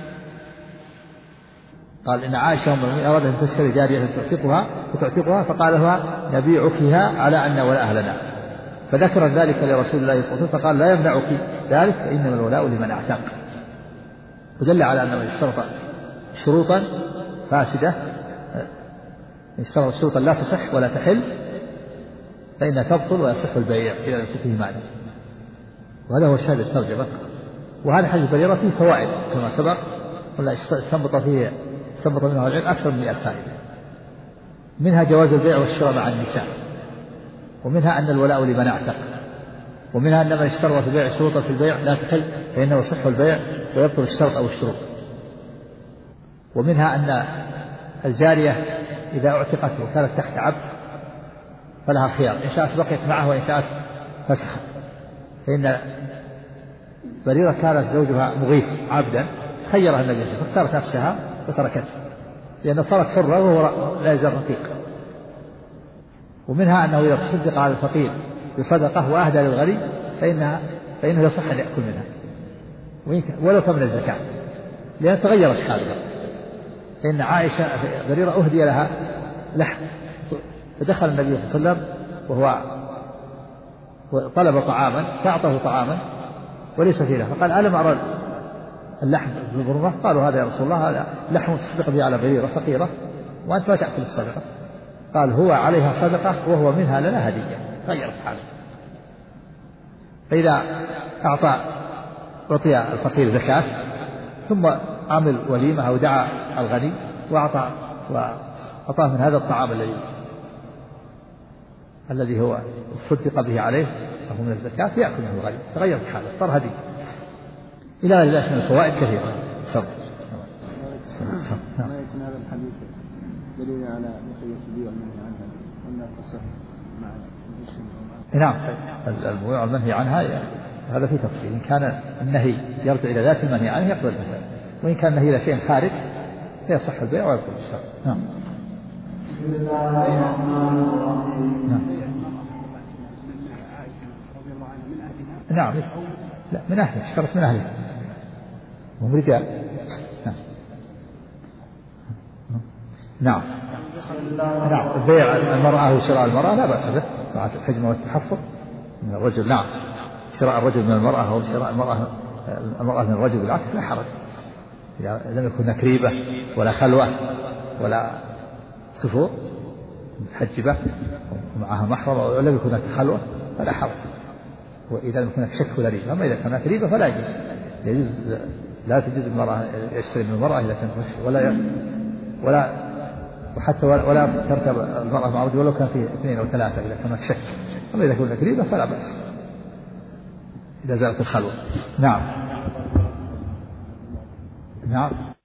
قال إن عائشة أم المؤمنين أرادت أن تشتري جارية فتعتقها فقال لها نبيعكها على أن ولاء لنا، فذكر ذلك لرسول الله صلى الله عليه وسلم فقال لا يمنعك ذلك فإنما الولاء لمن أعتق. ودل على أن من اشترط شروطا فاسدة، اشترط شروطا لا تصح ولا تحل فإنها تبطل ويصح البيع إذا لم يكن فيه مانع. وهذا هو شاهد الترجمة. وهذا حديث بريرة فيه فوائد كما سبق، ولا استنبط منها العلم أكثر من 100 فائدة. منها جواز البيع والشراء مع النساء، ومنها أن الولاء لمن أعتق، ومنها أن من اشترط في البيع شروطا في البيع لا تحل فإنه يصح البيع ويبطل الشرط أو الشروط. ومنها أن الجارية إذا اعتقت وكانت تحت عبد فلها خيار، إن شاءت بقيت معه وإن شاءت فسخت. فإن بريرة كانت زوجها مغيث عبدا خيرها النبي فاختارت نفسها وتركته لأنها صارت حرة وهو لا يزال رقيق. ومنها أنه إذا تصدق على الفقير بصدقة وأهدى للغني فإنه يصح أن يأكل منها ولو كان من الزكاة لأن تغيرت حالها. فإن عائشة بريرة أهدي لها لحم فدخل النبي صلى الله عليه وسلم وهو طلب طعاما فأعطاه طعاما وليس فيه له، فقال ألم أرى اللحم بالبرمة؟ قالوا هذا يا رسول الله هذا لحم تصدق به على بريرة فقيرة وأنت ما تأكل الصدقة. قال هو عليها صدقة وهو منها لنا هدية، غيرت حاله. فإذا أعطي الفقير زكاة ثم عمل وليمة أو دعا الغني وأعطاه من هذا الطعام الذي هو صدق به عليه وهو من الزكاة يأكل منه الغني، تغيرت حاله صار هدي. إلى ذلك من الفوائد كثيرة. ما يكون هذا الحديث دليل على بقية البيوع المنهي عنها وأنها تصح مع نعم. البيوع المنهي عنها هذا في تفصيل. إن كان النهي يرجع إلى ذات المنهي عنه يقبل المسألة، وإن كان النهي إلى شيء خارج فيصح البيع ويبطل الشرع. نعم. نعم. لا من أهله، اشترط من أهله هم رجال. نعم. نعم. بيع المرأة وشراء المرأة لا بأس به مع الحجمة والتحفظ من الرجل. نعم. شراء الرجل من المرأة أو شراء المرأة من الرجل بالعكس لا حرج، إذا لم يكن نكريبة ولا خلوة ولا سفور متحجبة ومعها محرم ولم يكن هناك خلوة فلا حرج. وإذا لم يكن هناك شك ولا ريبة. أما إذا كان هناك ريبة فلا يجوز لا تجوز المرأة يشتري من المرأة إذا كانت وحتى ولا تركب المرأة مع رجل ولو كان فيه 2 أو 3 إذا كان هناك شك. أما إذا كان هناك ريبة فلا بأس إذا زالت الخلوة. نعم. نعم.